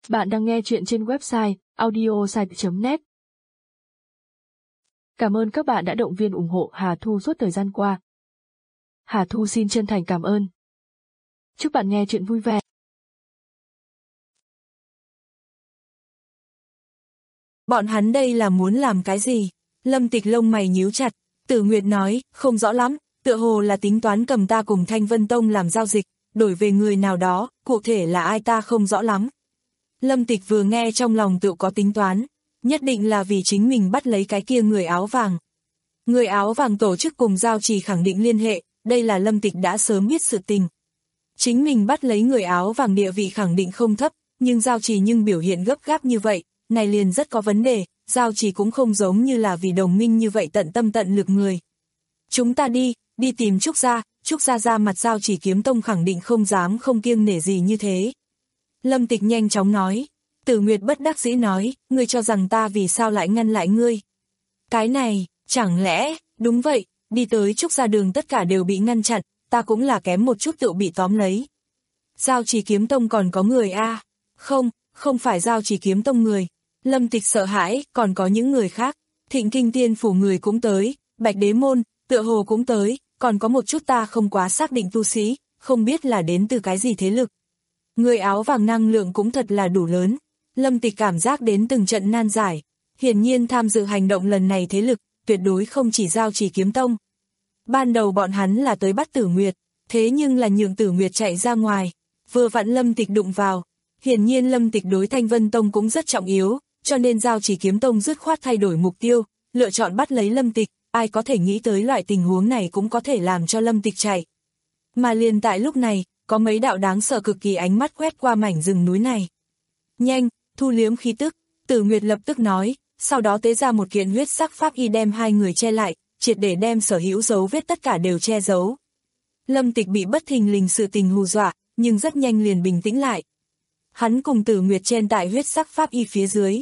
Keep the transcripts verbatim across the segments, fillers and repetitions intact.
Bạn đang nghe chuyện trên website audiosite chấm net. Cảm ơn các bạn đã động viên ủng hộ Hà Thu suốt thời gian qua. Hà Thu xin chân thành cảm ơn. Chúc bạn nghe chuyện vui vẻ. Bọn hắn đây là muốn làm cái gì? Lâm Tịch lông mày nhíu chặt, Tử Nguyệt nói, không rõ lắm, tựa hồ là tính toán cầm ta cùng Thanh Vân Tông làm giao dịch, đổi về người nào đó, cụ thể là ai ta không rõ lắm. Lâm Tịch vừa nghe trong lòng tự có tính toán, nhất định là vì chính mình bắt lấy cái kia người áo vàng. Người áo vàng tổ chức cùng giao trì khẳng định liên hệ, đây là Lâm Tịch đã sớm biết sự tình. Chính mình bắt lấy người áo vàng địa vị khẳng định không thấp, nhưng giao trì nhưng biểu hiện gấp gáp như vậy, này liền rất có vấn đề, giao trì cũng không giống như là vì đồng minh như vậy tận tâm tận lực người. Chúng ta đi, đi tìm Trúc Gia, Trúc Gia ra mặt giao trì kiếm tông khẳng định không dám không kiêng nể gì như thế. Lâm Tịch nhanh chóng nói, Tử Nguyệt bất đắc dĩ nói, ngươi cho rằng ta vì sao lại ngăn lại ngươi. Cái này, chẳng lẽ, đúng vậy, đi tới Trúc Gia đường tất cả đều bị ngăn chặn, ta cũng là kém một chút tự bị tóm lấy. Giao trì kiếm tông còn có người a à? Không, không phải giao trì kiếm tông người. Lâm Tịch sợ hãi, còn có những người khác. Thịnh Kinh Tiên phủ người cũng tới, Bạch Đế Môn, tựa hồ cũng tới, còn có một chút ta không quá xác định tu sĩ, không biết là đến từ cái gì thế lực. Người áo vàng năng lượng cũng thật là đủ lớn. Lâm Tịch cảm giác đến từng trận nan giải. Hiển nhiên tham dự hành động lần này thế lực, tuyệt đối không chỉ giao trì kiếm tông. Ban đầu bọn hắn là tới bắt Tử Nguyệt, thế nhưng là nhường Tử Nguyệt chạy ra ngoài. Vừa vặn Lâm Tịch đụng vào. Hiển nhiên Lâm Tịch đối Thanh Vân Tông cũng rất trọng yếu, cho nên giao trì kiếm tông dứt khoát thay đổi mục tiêu, lựa chọn bắt lấy Lâm Tịch. Ai có thể nghĩ tới loại tình huống này cũng có thể làm cho Lâm Tịch chạy. Mà liền tại lúc này, có mấy đạo đáng sợ cực kỳ ánh mắt quét qua mảnh rừng núi này. Nhanh, thu liếm khí tức, Tử Nguyệt lập tức nói, sau đó tế ra một kiện huyết sắc pháp y đem hai người che lại, triệt để đem sở hữu dấu vết tất cả đều che giấu. Lâm Tịch bị bất thình lình sự tình hù dọa, nhưng rất nhanh liền bình tĩnh lại. Hắn cùng Tử Nguyệt chen tại huyết sắc pháp y phía dưới.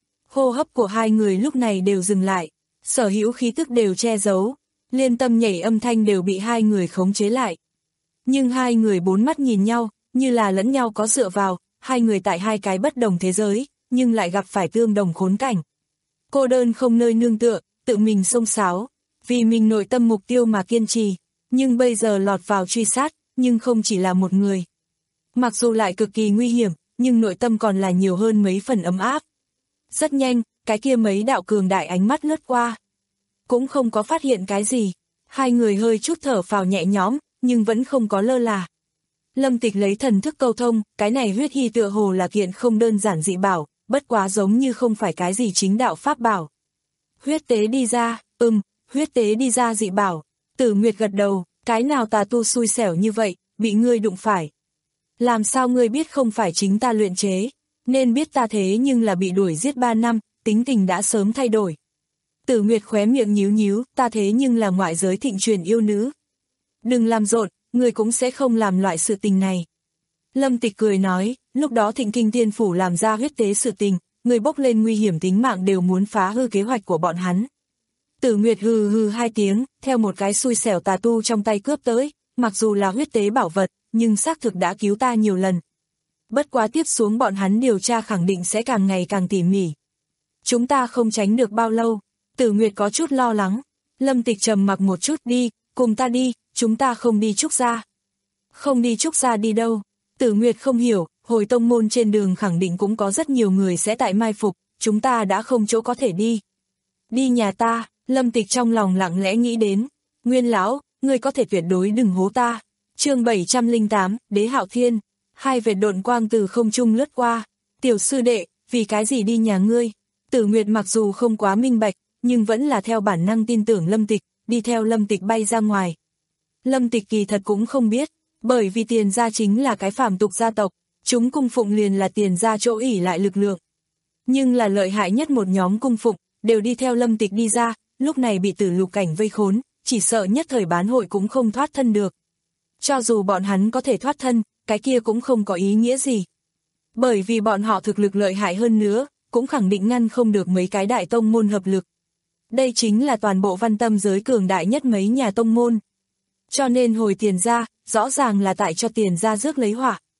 Hô hấp của hai người lúc này đều dừng lại, sở hữu khí tức đều che giấu, liên tâm nhảy âm thanh đều bị hai người khống chế lại. Nhưng hai người bốn mắt nhìn nhau, như là lẫn nhau có dựa vào, hai người tại hai cái bất đồng thế giới, nhưng lại gặp phải tương đồng khốn cảnh. Cô đơn không nơi nương tựa, tự mình xông xáo, vì mình nội tâm mục tiêu mà kiên trì, nhưng bây giờ lọt vào truy sát, nhưng không chỉ là một người. Mặc dù lại cực kỳ nguy hiểm, nhưng nội tâm còn là nhiều hơn mấy phần ấm áp. Rất nhanh, cái kia mấy đạo cường đại ánh mắt lướt qua. Cũng không có phát hiện cái gì, hai người hơi chút thở phào nhẹ nhõm, nhưng vẫn không có lơ là. Lâm Tịch lấy thần thức câu thông, cái này huyết hy tựa hồ là kiện không đơn giản dị bảo, bất quá giống như không phải cái gì chính đạo pháp bảo. Huyết tế đi ra, ừm, huyết tế đi ra dị bảo. Tử Nguyệt gật đầu, cái nào tà tu xui xẻo như vậy, bị ngươi đụng phải. Làm sao ngươi biết không phải chính ta luyện chế, nên biết ta thế nhưng là bị đuổi giết ba năm, tính tình đã sớm thay đổi. Tử Nguyệt khóe miệng nhíu nhíu, ta thế nhưng là ngoại giới thịnh truyền yêu nữ. Đừng làm rộn, người cũng sẽ không làm loại sự tình này. Lâm Tịch cười nói, lúc đó Thịnh Kinh Tiên phủ làm ra huyết tế sự tình, người bốc lên nguy hiểm tính mạng đều muốn phá hư kế hoạch của bọn hắn. Tử Nguyệt hừ hừ hai tiếng, theo một cái xui xẻo tà tu trong tay cướp tới, mặc dù là huyết tế bảo vật, nhưng xác thực đã cứu ta nhiều lần. Bất quá tiếp xuống bọn hắn điều tra khẳng định sẽ càng ngày càng tỉ mỉ. Chúng ta không tránh được bao lâu. Tử Nguyệt có chút lo lắng. Lâm Tịch trầm mặc một chút, đi, cùng ta đi, chúng ta không đi Trúc Gia. Không đi Trúc Gia đi đâu? Tử Nguyệt không hiểu, hồi tông môn trên đường khẳng định cũng có rất nhiều người sẽ tại mai phục, chúng ta đã không chỗ có thể đi. Đi nhà ta, Lâm Tịch trong lòng lặng lẽ nghĩ đến. Nguyên lão, ngươi có thể tuyệt đối đừng hố ta. Chương bảy trăm lẻ tám, Đế Hạo Thiên. Hai vệt độn quang từ không trung lướt qua. Tiểu sư đệ, vì cái gì đi nhà ngươi? Tử Nguyệt mặc dù không quá minh bạch, nhưng vẫn là theo bản năng tin tưởng Lâm Tịch, đi theo Lâm Tịch bay ra ngoài. Lâm Tịch kỳ thật cũng không biết, bởi vì Tiền gia chính là cái phàm tục gia tộc, chúng cung phụng liền là Tiền gia chỗ ỷ lại lực lượng. Nhưng là lợi hại nhất một nhóm cung phụng, đều đi theo Lâm Tịch đi ra, lúc này bị Tử Lục cảnh vây khốn, chỉ sợ nhất thời bán hội cũng không thoát thân được. Cho dù bọn hắn có thể thoát thân, cái kia cũng không có ý nghĩa gì. Bởi vì bọn họ thực lực lợi hại hơn nữa, cũng khẳng định ngăn không được mấy cái đại tông môn hợp lực. Đây chính là toàn bộ văn tâm giới cường đại nhất mấy nhà tông môn. Cho nên hồi Tiền gia, rõ ràng là tại cho Tiền gia rước lấy họa.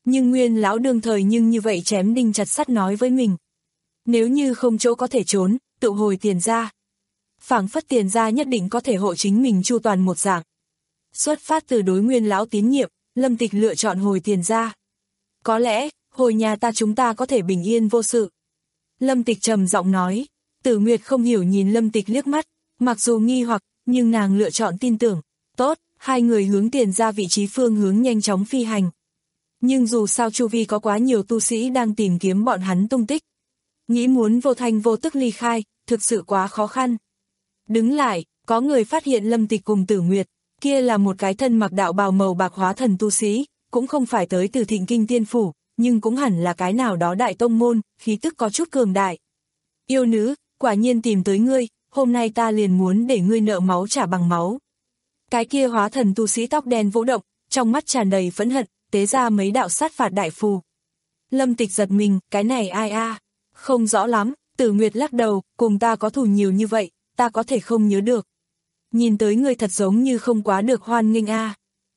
Nhưng Nguyên lão đương thời nhưng như vậy chém đinh chặt sắt nói với mình. Nếu như không chỗ có thể trốn, tự hồi Tiền gia. Phảng phất Tiền gia nhất định có thể hộ chính mình chu toàn một dạng. Xuất phát từ đối Nguyên lão tín nhiệm, Lâm Tịch lựa chọn hồi Tiền gia. Có lẽ, hồi nhà ta chúng ta có thể bình yên vô sự. Lâm Tịch trầm giọng nói. Tử Nguyệt không hiểu nhìn Lâm Tịch liếc mắt, mặc dù nghi hoặc, nhưng nàng lựa chọn tin tưởng. Tốt, hai người hướng Tiền gia vị trí phương hướng nhanh chóng phi hành. Nhưng dù sao chu vi có quá nhiều tu sĩ đang tìm kiếm bọn hắn tung tích. Nghĩ muốn vô thanh vô tức ly khai, thực sự quá khó khăn. Đứng lại, có người phát hiện Lâm Tịch cùng Tử Nguyệt, kia là một cái thân mặc đạo bào màu bạc hóa thần tu sĩ, cũng không phải tới từ Thịnh Kinh Tiên Phủ, nhưng cũng hẳn là cái nào đó đại tông môn, khí tức có chút cường đại. Yêu nữ, quả nhiên tìm tới ngươi, hôm nay ta liền muốn để ngươi nợ máu trả bằng máu. Cái kia hóa thần tu sĩ tóc đen vũ động, trong mắt tràn đầy phẫn hận, tế ra mấy đạo sát phạt đại phù. Lâm Tịch giật mình, cái này ai a? Không rõ lắm, Tử Nguyệt lắc đầu, cùng ta có thù nhiều như vậy, ta có thể không nhớ được. Nhìn tới ngươi thật giống như không quá được hoan nghênh a.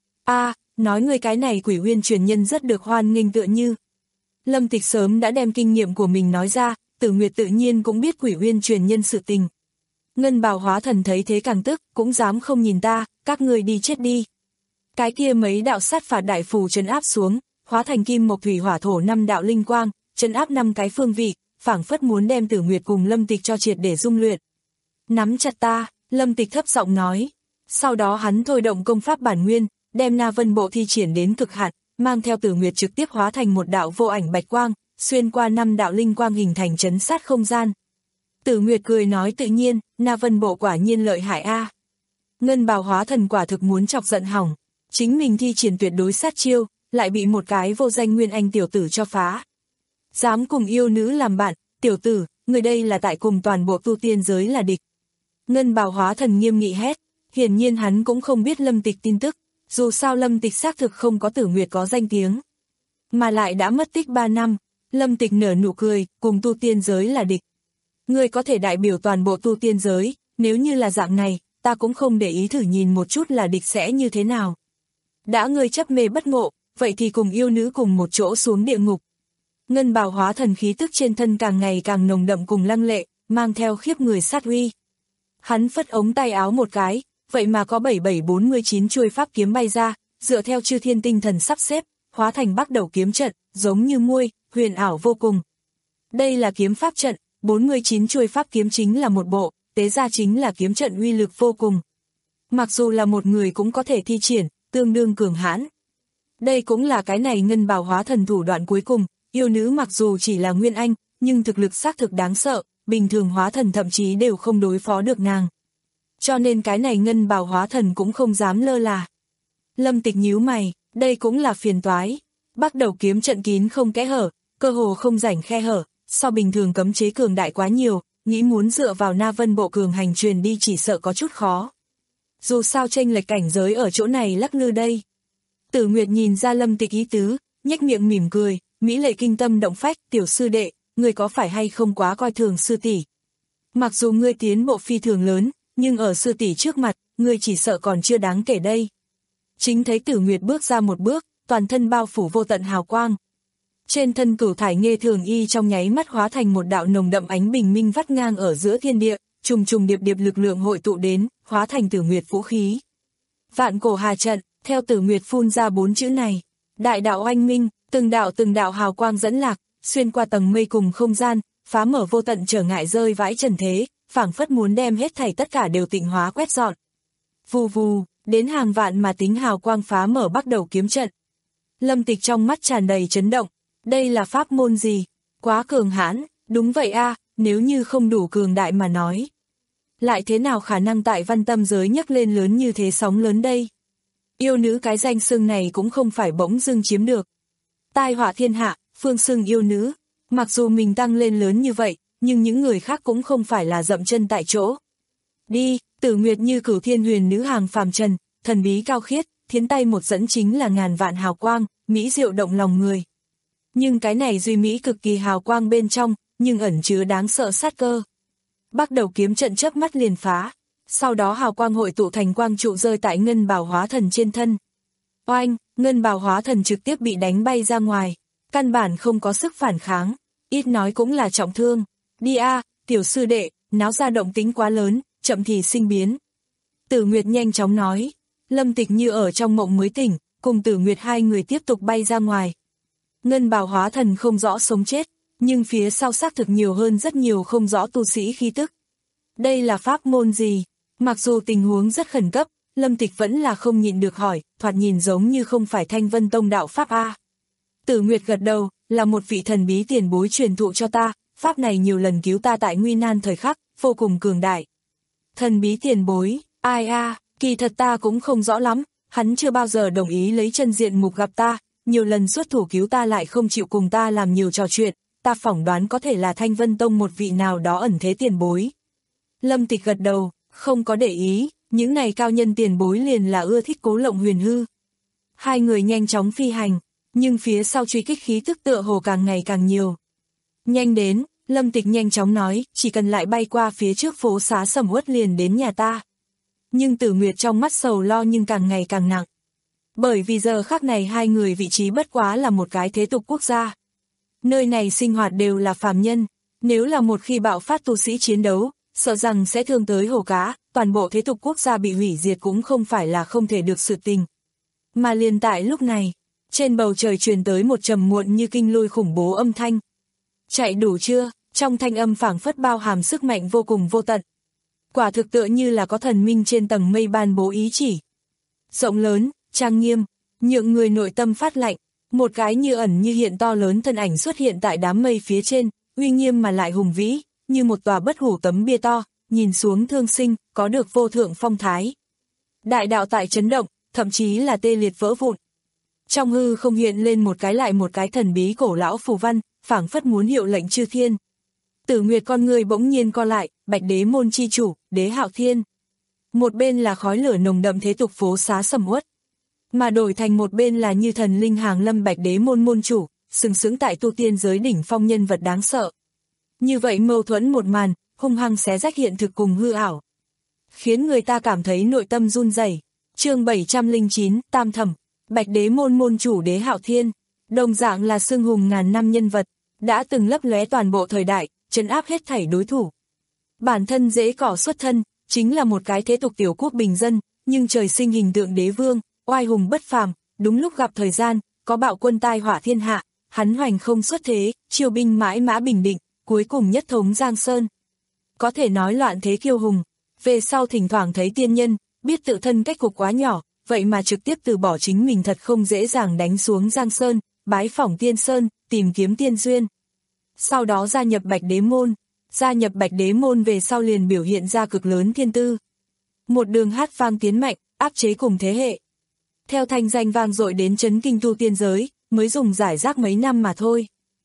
A, nói ngươi cái này Quỷ Uyên truyền nhân rất được hoan nghênh tựa như. Lâm Tịch sớm đã đem kinh nghiệm của mình nói ra, Tử Nguyệt tự nhiên cũng biết Quỷ Uyên truyền nhân sự tình. Ngân bào hóa thần thấy thế càng tức, cũng dám không nhìn ta, các ngươi đi chết đi. Cái kia mấy đạo sát phạt đại phù trấn áp xuống, hóa thành kim mộc thủy hỏa thổ năm đạo linh quang, trấn áp năm cái phương vị, phảng phất muốn đem Tử Nguyệt cùng Lâm Tịch cho triệt để dung luyện. Nắm chặt ta, Lâm Tịch thấp giọng nói. Sau đó hắn thôi động công pháp bản nguyên, đem Na Vân Bộ thi triển đến cực hạn, mang theo Tử Nguyệt trực tiếp hóa thành một đạo vô ảnh bạch quang, xuyên qua năm đạo linh quang hình thành trấn sát không gian. Tử Nguyệt cười nói tự nhiên, Na Vân Bộ quả nhiên lợi hại a. Ngân bào hóa thần quả thực muốn chọc giận hỏng, chính mình thi triển tuyệt đối sát chiêu, lại bị một cái vô danh nguyên anh tiểu tử cho phá. Dám cùng yêu nữ làm bạn, tiểu tử, người đây là tại cùng toàn bộ tu tiên giới là địch. Ngân bào hóa thần nghiêm nghị hét, hiển nhiên hắn cũng không biết Lâm Tịch tin tức, dù sao Lâm Tịch xác thực không có Tử Nguyệt có danh tiếng. Mà lại đã mất tích ba năm, Lâm Tịch nở nụ cười, cùng tu tiên giới là địch. Ngươi có thể đại biểu toàn bộ tu tiên giới, nếu như là dạng này, ta cũng không để ý thử nhìn một chút là địch sẽ như thế nào. Đã ngươi chấp mê bất ngộ, vậy thì cùng yêu nữ cùng một chỗ xuống địa ngục. Ngân bào hóa thần khí tức trên thân càng ngày càng nồng đậm cùng lăng lệ, mang theo khiếp người sát uy. Hắn phất ống tay áo một cái, vậy mà có bảy bảy bốn mươi chín chuôi pháp kiếm bay ra, dựa theo chư thiên tinh thần sắp xếp, hóa thành bắc đầu kiếm trận, giống như muôi, huyền ảo vô cùng. Đây là kiếm pháp trận, bốn mươi chín chuôi pháp kiếm chính là một bộ, tế ra chính là kiếm trận uy lực vô cùng. Mặc dù là một người cũng có thể thi triển, tương đương cường hãn. Đây cũng là cái này ngân bào hóa thần thủ đoạn cuối cùng, yêu nữ mặc dù chỉ là nguyên anh, nhưng thực lực xác thực đáng sợ, bình thường hóa thần thậm chí đều không đối phó được nàng. Cho nên cái này ngân bào hóa thần cũng không dám lơ là. Lâm Tịch nhíu mày, đây cũng là phiền toái. Bắt đầu kiếm trận kín không kẽ hở, cơ hồ không rảnh khe hở, so bình thường cấm chế cường đại quá nhiều, nghĩ muốn dựa vào Na Vân Bộ cường hành truyền đi chỉ sợ có chút khó. Dù sao chênh lệch cảnh giới ở chỗ này lắc lư đây. Tử Nguyệt nhìn ra Lâm Tịch ý tứ, nhếch miệng mỉm cười, mỹ lệ kinh tâm động phách, tiểu sư đệ, ngươi có phải hay không quá coi thường sư tỷ? Mặc dù ngươi tiến bộ phi thường lớn, nhưng ở sư tỷ trước mặt, ngươi chỉ sợ còn chưa đáng kể đây. Chính thấy Tử Nguyệt bước ra một bước, toàn thân bao phủ vô tận hào quang. Trên thân cửu thải nghê thường y trong nháy mắt hóa thành một đạo nồng đậm ánh bình minh vắt ngang ở giữa thiên địa, trùng trùng điệp điệp lực lượng hội tụ đến, hóa thành Tử Nguyệt vũ khí. Vạn cổ hà trận, theo Tử Nguyệt phun ra bốn chữ này. Đại đạo oanh minh, từng đạo từng đạo hào quang dẫn lạc, xuyên qua tầng mây cùng không gian, phá mở vô tận trở ngại rơi vãi trần thế, phảng phất muốn đem hết thảy tất cả đều tịnh hóa quét dọn. Vù vù, đến hàng vạn mà tính hào quang phá mở bắt đầu kiếm trận. Lâm Tịch trong mắt tràn đầy chấn động, đây là pháp môn gì? Quá cường hãn, đúng vậy a, nếu như không đủ cường đại mà nói. Lại thế nào khả năng tại văn tâm giới nhấc lên lớn như thế sóng lớn đây? Yêu nữ cái danh xưng này cũng không phải bỗng dưng chiếm được. Tai họa thiên hạ, phương xưng yêu nữ, mặc dù mình tăng lên lớn như vậy, nhưng những người khác cũng không phải là dậm chân tại chỗ. Đi, Tử Nguyệt như cửu thiên huyền nữ hàng phàm trần, thần bí cao khiết, thiến tay một dẫn chính là ngàn vạn hào quang, mỹ diệu động lòng người. Nhưng cái này duy mỹ cực kỳ hào quang bên trong, nhưng ẩn chứa đáng sợ sát cơ. Bắt đầu kiếm trận chớp mắt liền phá, sau đó hào quang hội tụ thành quang trụ rơi tại ngân bào hóa thần trên thân. Oanh, Ngân bào hóa thần trực tiếp bị đánh bay ra ngoài, căn bản không có sức phản kháng, ít nói cũng là trọng thương. Đi a, tiểu sư đệ, náo ra động tính quá lớn, chậm thì sinh biến. Tử Nguyệt nhanh chóng nói, Lâm Tịch như ở trong mộng mới tỉnh, cùng Tử Nguyệt hai người tiếp tục bay ra ngoài. Ngân bào hóa thần không rõ sống chết, nhưng phía sau xác thực nhiều hơn rất nhiều không rõ tu sĩ khí tức. Đây là pháp môn gì? Mặc dù tình huống rất khẩn cấp, Lâm Tịch vẫn là không nhịn được hỏi, thoạt nhìn giống như không phải Thanh Vân Tông đạo pháp a. Tử Nguyệt gật đầu, là một vị thần bí tiền bối truyền thụ cho ta, pháp này nhiều lần cứu ta tại nguy nan thời khắc, vô cùng cường đại. Thần bí tiền bối, ai a, kỳ thật ta cũng không rõ lắm, hắn chưa bao giờ đồng ý lấy chân diện mục gặp ta, nhiều lần xuất thủ cứu ta lại không chịu cùng ta làm nhiều trò chuyện, ta phỏng đoán có thể là Thanh Vân Tông một vị nào đó ẩn thế tiền bối. Lâm Tịch gật đầu, không có để ý, những này cao nhân tiền bối liền là ưa thích cố lộng huyền hư. Hai người nhanh chóng phi hành, nhưng phía sau truy kích khí tức tựa hồ càng ngày càng nhiều. Nhanh đến, Lâm Tịch nhanh chóng nói, chỉ cần lại bay qua phía trước phố xá sầm uất liền đến nhà ta. Nhưng Tử Nguyệt trong mắt sầu lo nhưng càng ngày càng nặng. Bởi vì giờ khắc này hai người vị trí bất quá là một cái thế tục quốc gia. Nơi này sinh hoạt đều là phàm nhân, nếu là một khi bạo phát tu sĩ chiến đấu, sợ rằng sẽ thương tới hổ cá, toàn bộ thế tục quốc gia bị hủy diệt cũng không phải là không thể được sự tình. Mà liền tại lúc này, trên bầu trời truyền tới một trầm muộn như kinh lôi khủng bố âm thanh. Chạy đủ chưa? Trong thanh âm phảng phất bao hàm sức mạnh vô cùng vô tận. Quả thực tựa như là có thần minh trên tầng mây ban bố ý chỉ. Rộng lớn, trang nghiêm, nhượng người nội tâm phát lạnh, một cái như ẩn như hiện to lớn thân ảnh xuất hiện tại đám mây phía trên, uy nghiêm mà lại hùng vĩ, như một tòa bất hủ tấm bia to, nhìn xuống thương sinh, có được vô thượng phong thái. Đại đạo tại chấn động, thậm chí là tê liệt vỡ vụn. Trong hư không hiện lên một cái lại một cái thần bí cổ lão phù văn, phảng phất muốn hiệu lệnh chư thiên. Tử Nguyệt con người bỗng nhiên co lại, Bạch Đế môn chi chủ, Đế Hạo Thiên. Một bên là khói lửa nồng đậm thế tục phố xá sầm uất, mà đổi thành một bên là như thần linh hàng lâm Bạch Đế môn môn chủ, sừng sững tại tu tiên giới đỉnh phong nhân vật đáng sợ. Như vậy mâu thuẫn một màn, hung hăng xé rách hiện thực cùng hư ảo, khiến người ta cảm thấy nội tâm run rẩy. Chương bảy trăm lẻ chín, Tam Thẩm, Bạch Đế môn môn chủ Đế Hạo Thiên, đồng dạng là xưng hùng ngàn năm nhân vật, đã từng lấp lóe toàn bộ thời đại, trấn áp hết thảy đối thủ. Bản thân dễ cỏ xuất thân, chính là một cái thế tục tiểu quốc bình dân, nhưng trời sinh hình tượng đế vương, oai hùng bất phàm, đúng lúc gặp thời gian, có bạo quân tai họa thiên hạ, hắn hoành không xuất thế, triều binh mãi mã bình định, cuối cùng nhất thống Giang Sơn. Có thể nói loạn thế kiêu hùng, về sau thỉnh thoảng thấy tiên nhân, biết tự thân cách cục quá nhỏ, vậy mà trực tiếp từ bỏ chính mình thật không dễ dàng đánh xuống Giang Sơn, bái phỏng tiên sơn, tìm kiếm tiên duyên. Sau đó gia nhập Bạch Đế môn, gia nhập Bạch Đế môn về sau liền biểu hiện ra cực lớn thiên tư. Một đường hát vang tiến mạnh, áp chế cùng thế hệ. Theo thanh danh vang dội đến chấn kinh tu tiên giới, mới dùng giải rác mấy năm mà thôi.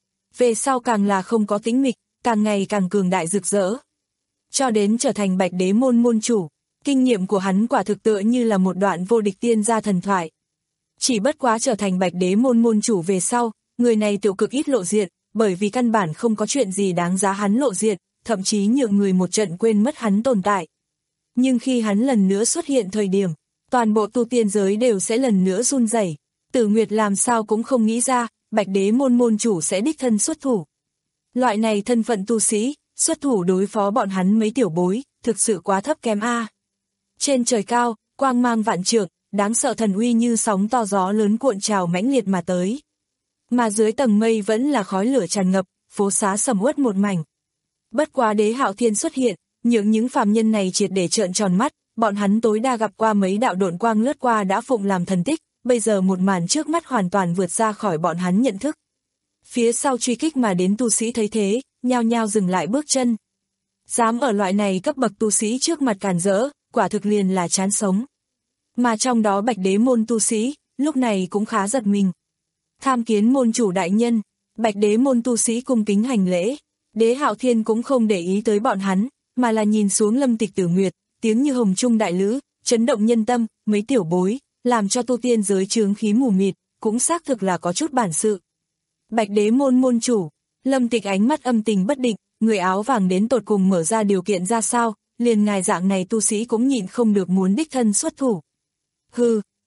Về sau càng là không có tĩnh mịch, càng ngày càng cường đại rực rỡ. Cho đến trở thành Bạch Đế môn môn chủ, kinh nghiệm của hắn quả thực tựa như là một đoạn vô địch tiên gia thần thoại. Chỉ bất quá trở thành Bạch Đế môn môn chủ về sau, người này tiểu cực ít lộ diện, bởi vì căn bản không có chuyện gì đáng giá hắn lộ diện, thậm chí nhượng người một trận quên mất hắn tồn tại. Nhưng khi hắn lần nữa xuất hiện thời điểm, toàn bộ tu tiên giới đều sẽ lần nữa run rẩy. Tử Nguyệt làm sao cũng không nghĩ ra, Bạch Đế môn môn chủ sẽ đích thân xuất thủ. Loại này thân phận tu sĩ, xuất thủ đối phó bọn hắn mấy tiểu bối, thực sự quá thấp kém a. Trên trời cao, quang mang vạn trượng, đáng sợ thần uy như sóng to gió lớn cuộn trào mãnh liệt mà tới. Mà dưới tầng mây vẫn là khói lửa tràn ngập, phố xá sầm uất một mảnh. Bất quá Đế Hạo Thiên xuất hiện, những những phàm nhân này triệt để trợn tròn mắt, bọn hắn tối đa gặp qua mấy đạo độn quang lướt qua đã phụng làm thần tích, bây giờ một màn trước mắt hoàn toàn vượt ra khỏi bọn hắn nhận thức. Phía sau truy kích mà đến tu sĩ thấy thế, nhao nhao dừng lại bước chân. Dám ở loại này cấp bậc tu sĩ trước mặt cản rỡ, quả thực liền là chán sống. Mà trong đó Bạch Đế môn tu sĩ, lúc này cũng khá giật mình. Tham kiến môn chủ đại nhân, Bạch Đế môn tu sĩ cung kính hành lễ. Đế Hạo Thiên cũng không để ý tới bọn hắn, mà là nhìn xuống Lâm Tịch Tử Nguyệt, tiếng như hồng trung đại lữ, chấn động nhân tâm, mấy tiểu bối, làm cho tu tiên giới chướng khí mù mịt, cũng xác thực là có chút bản sự. Bạch Đế môn môn chủ, Lâm Tịch ánh mắt âm tình bất định, người áo vàng đến tột cùng mở ra điều kiện ra sao, liền ngài dạng này tu sĩ cũng nhịn không được muốn đích thân xuất thủ. Hừ,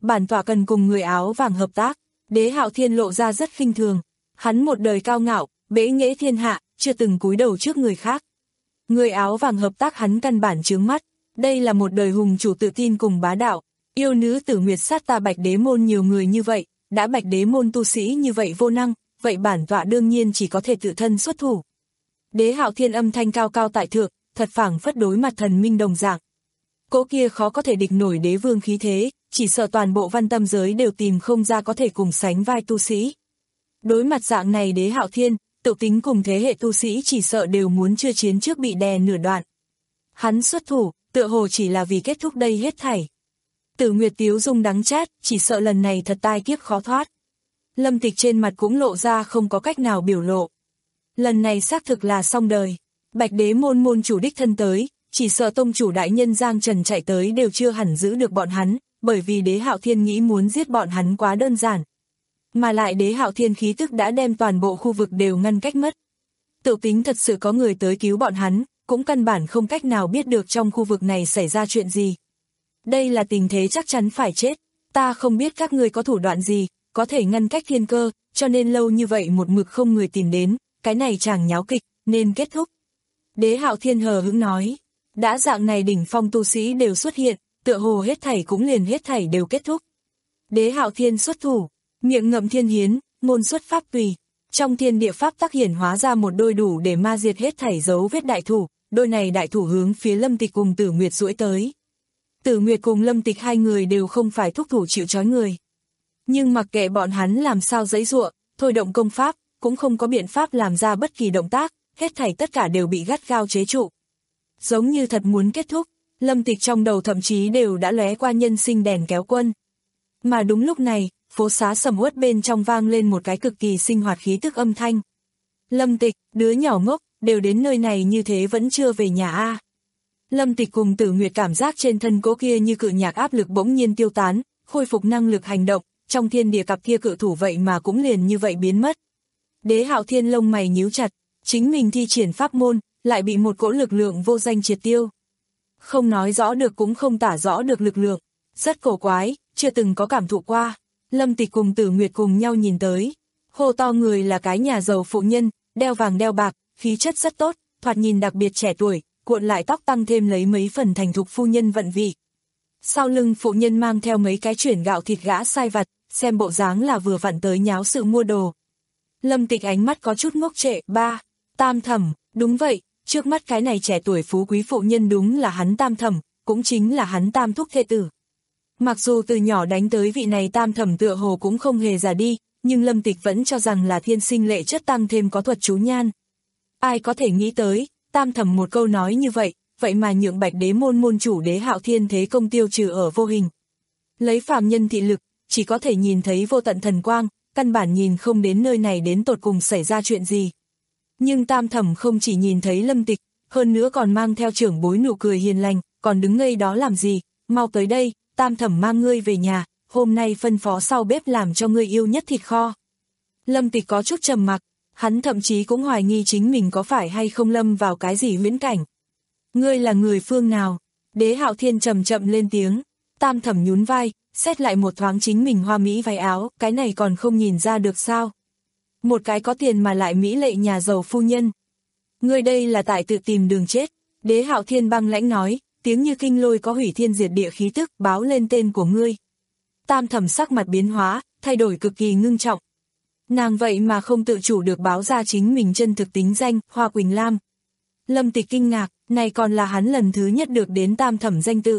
bản tọa cần cùng người áo vàng hợp tác. Đế Hạo Thiên lộ ra rất khinh thường, hắn một đời cao ngạo, bẽ nghễ thiên hạ, chưa từng cúi đầu trước người khác. Người áo vàng hợp tác hắn căn bản chướng mắt, đây là một đời hùng chủ tự tin cùng bá đạo, yêu nữ Tử Nguyệt sát ta Bạch Đế môn nhiều người như vậy, đã Bạch Đế môn tu sĩ như vậy vô năng, vậy bản tọa đương nhiên chỉ có thể tự thân xuất thủ. Đế Hạo Thiên âm thanh cao cao tại thượng, thật phảng phất đối mặt thần minh đồng dạng. Cỗ kia khó có thể địch nổi đế vương khí thế, chỉ sợ toàn bộ văn tâm giới đều tìm không ra có thể cùng sánh vai tu sĩ. Đối mặt dạng này Đế Hạo Thiên, tự tính cùng thế hệ tu sĩ chỉ sợ đều muốn chưa chiến trước bị đè nửa đoạn. Hắn xuất thủ, tựa hồ chỉ là vì kết thúc đây hết thảy. Tử Nguyệt tiếu dung đắng chát, chỉ sợ lần này thật tai kiếp khó thoát. Lâm Tịch trên mặt cũng lộ ra không có cách nào biểu lộ. Lần này xác thực là xong đời. Bạch Đế môn môn chủ đích thân tới, chỉ sợ tông chủ đại nhân Giang Trần chạy tới đều chưa hẳn giữ được bọn hắn, bởi vì Đế Hạo Thiên nghĩ muốn giết bọn hắn quá đơn giản. Mà lại Đế Hạo Thiên khí tức đã đem toàn bộ khu vực đều ngăn cách mất. Tự tính thật sự có người tới cứu bọn hắn, cũng căn bản không cách nào biết được trong khu vực này xảy ra chuyện gì. Đây là tình thế chắc chắn phải chết, ta không biết các ngươi có thủ đoạn gì, có thể ngăn cách thiên cơ, cho nên lâu như vậy một mực không người tìm đến, cái này chàng nháo kịch, nên kết thúc. Đế Hạo Thiên hờ hững nói, đã dạng này đỉnh phong tu sĩ đều xuất hiện, tựa hồ hết thảy cũng liền hết thảy đều kết thúc. Đế Hạo Thiên xuất thủ, miệng ngậm thiên hiến, ngôn xuất pháp tùy, trong thiên địa pháp tắc hiển hóa ra một đôi đủ để ma diệt hết thảy dấu vết đại thủ, đôi này đại thủ hướng phía Lâm Tịch cùng Tử Nguyệt duỗi tới. Tử Nguyệt cùng Lâm Tịch hai người đều không phải thúc thủ chịu trói người. Nhưng mặc kệ bọn hắn làm sao giãy giụa, thôi động công pháp, cũng không có biện pháp làm ra bất kỳ động tác, hết thảy tất cả đều bị gắt gao chế trụ. Giống như thật muốn kết thúc, Lâm Tịch trong đầu thậm chí đều đã lóe qua nhân sinh đèn kéo quân. Mà đúng lúc này, phố xá sầm uất bên trong vang lên một cái cực kỳ sinh hoạt khí tức âm thanh. Lâm Tịch, đứa nhỏ ngốc, đều đến nơi này như thế vẫn chưa về nhà a. À. Lâm Tịch cùng Tử Nguyệt cảm giác trên thân cố kia như cự nhạc áp lực bỗng nhiên tiêu tán, khôi phục năng lực hành động, trong thiên địa cặp kia cự thủ vậy mà cũng liền như vậy biến mất. Đế Hạo Thiên lông mày nhíu chặt, chính mình thi triển pháp môn, lại bị một cỗ lực lượng vô danh triệt tiêu. Không nói rõ được cũng không tả rõ được lực lượng, rất cổ quái, chưa từng có cảm thụ qua. Lâm Tịch cùng Tử Nguyệt cùng nhau nhìn tới, hô to người là cái nhà giàu phụ nhân, đeo vàng đeo bạc, khí chất rất tốt, thoạt nhìn đặc biệt trẻ tuổi, cuộn lại tóc tăng thêm lấy mấy phần thành thục phu nhân vận vị. Sau lưng phụ nhân mang theo mấy cái chuyển gạo thịt gã sai vặt, xem bộ dáng là vừa vặn tới nháo sự mua đồ. Lâm Tịch ánh mắt có chút ngốc trệ, ba, Tam Thẩm, đúng vậy, trước mắt cái này trẻ tuổi phú quý phụ nhân đúng là hắn Tam Thẩm, cũng chính là hắn Tam Thúc thê tử. Mặc dù từ nhỏ đánh tới vị này Tam Thẩm tựa hồ cũng không hề già đi, nhưng Lâm Tịch vẫn cho rằng là thiên sinh lệ chất tăng thêm có thuật chú nhan. Ai có thể nghĩ tới, Tam Thẩm một câu nói như vậy, vậy mà nhượng Bạch Đế môn môn chủ Đế Hạo Thiên thế công tiêu trừ ở vô hình. Lấy phàm nhân thị lực, chỉ có thể nhìn thấy vô tận thần quang, căn bản nhìn không đến nơi này đến tột cùng xảy ra chuyện gì. Nhưng Tam Thẩm không chỉ nhìn thấy Lâm Tịch, hơn nữa còn mang theo trưởng bối nụ cười hiền lành, còn đứng ngây đó làm gì, mau tới đây, Tam Thẩm mang ngươi về nhà, hôm nay phân phó sau bếp làm cho ngươi yêu nhất thịt kho. Lâm Tịch có chút trầm mặc, hắn thậm chí cũng hoài nghi chính mình có phải hay không lâm vào cái gì huyễn cảnh. Ngươi là người phương nào? Đế Hạo Thiên trầm chậm lên tiếng, Tam Thẩm nhún vai, xét lại một thoáng chính mình hoa mỹ váy áo, cái này còn không nhìn ra được sao? Một cái có tiền mà lại mỹ lệ nhà giàu phu nhân. Ngươi đây là tại tự tìm đường chết. Đế Hạo Thiên băng lãnh nói, tiếng như kinh lôi có hủy thiên diệt địa khí tức báo lên tên của ngươi. Tam Thẩm sắc mặt biến hóa, thay đổi cực kỳ ngưng trọng. Nàng vậy mà không tự chủ được báo ra chính mình chân thực tính danh, Hoa Quỳnh Lam. Lâm Tịch kinh ngạc, này còn là hắn lần thứ nhất được đến Tam Thẩm danh tự.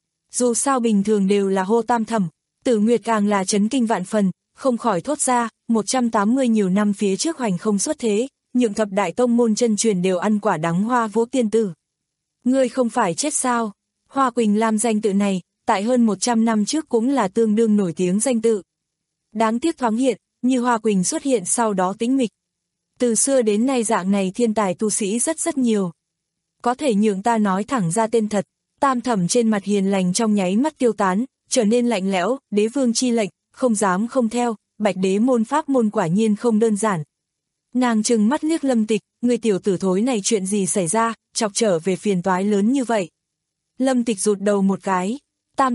Dù sao bình thường đều là hô Tam Thẩm, Tử Nguyệt càng là chấn kinh vạn phần, không khỏi thốt ra, một trăm tám mươi nhiều năm phía trước hoành không xuất thế, nhượng thập đại tông môn chân truyền đều ăn quả đắng Hoa Vũ tiên tử. Ngươi không phải chết sao? Hoa Quỳnh Lam danh tự này, tại hơn một trăm năm trước cũng là tương đương nổi tiếng danh tự. Đáng tiếc thoáng hiện, như Hoa Quỳnh xuất hiện sau đó tĩnh mịch. Từ xưa đến nay dạng này thiên tài tu sĩ rất rất nhiều. Có thể nhượng ta nói thẳng ra tên thật. Tam Thẩm trên mặt hiền lành trong nháy mắt tiêu tán, trở nên lạnh lẽo, đế vương chi lệnh, không dám không theo, Bạch Đế môn pháp môn quả nhiên không đơn giản. Nàng trừng mắt liếc Lâm Tịch, người tiểu tử thối này chuyện gì xảy ra, chọc trở về phiền toái lớn như vậy. Lâm Tịch rụt đầu một cái, Tam Thẩm,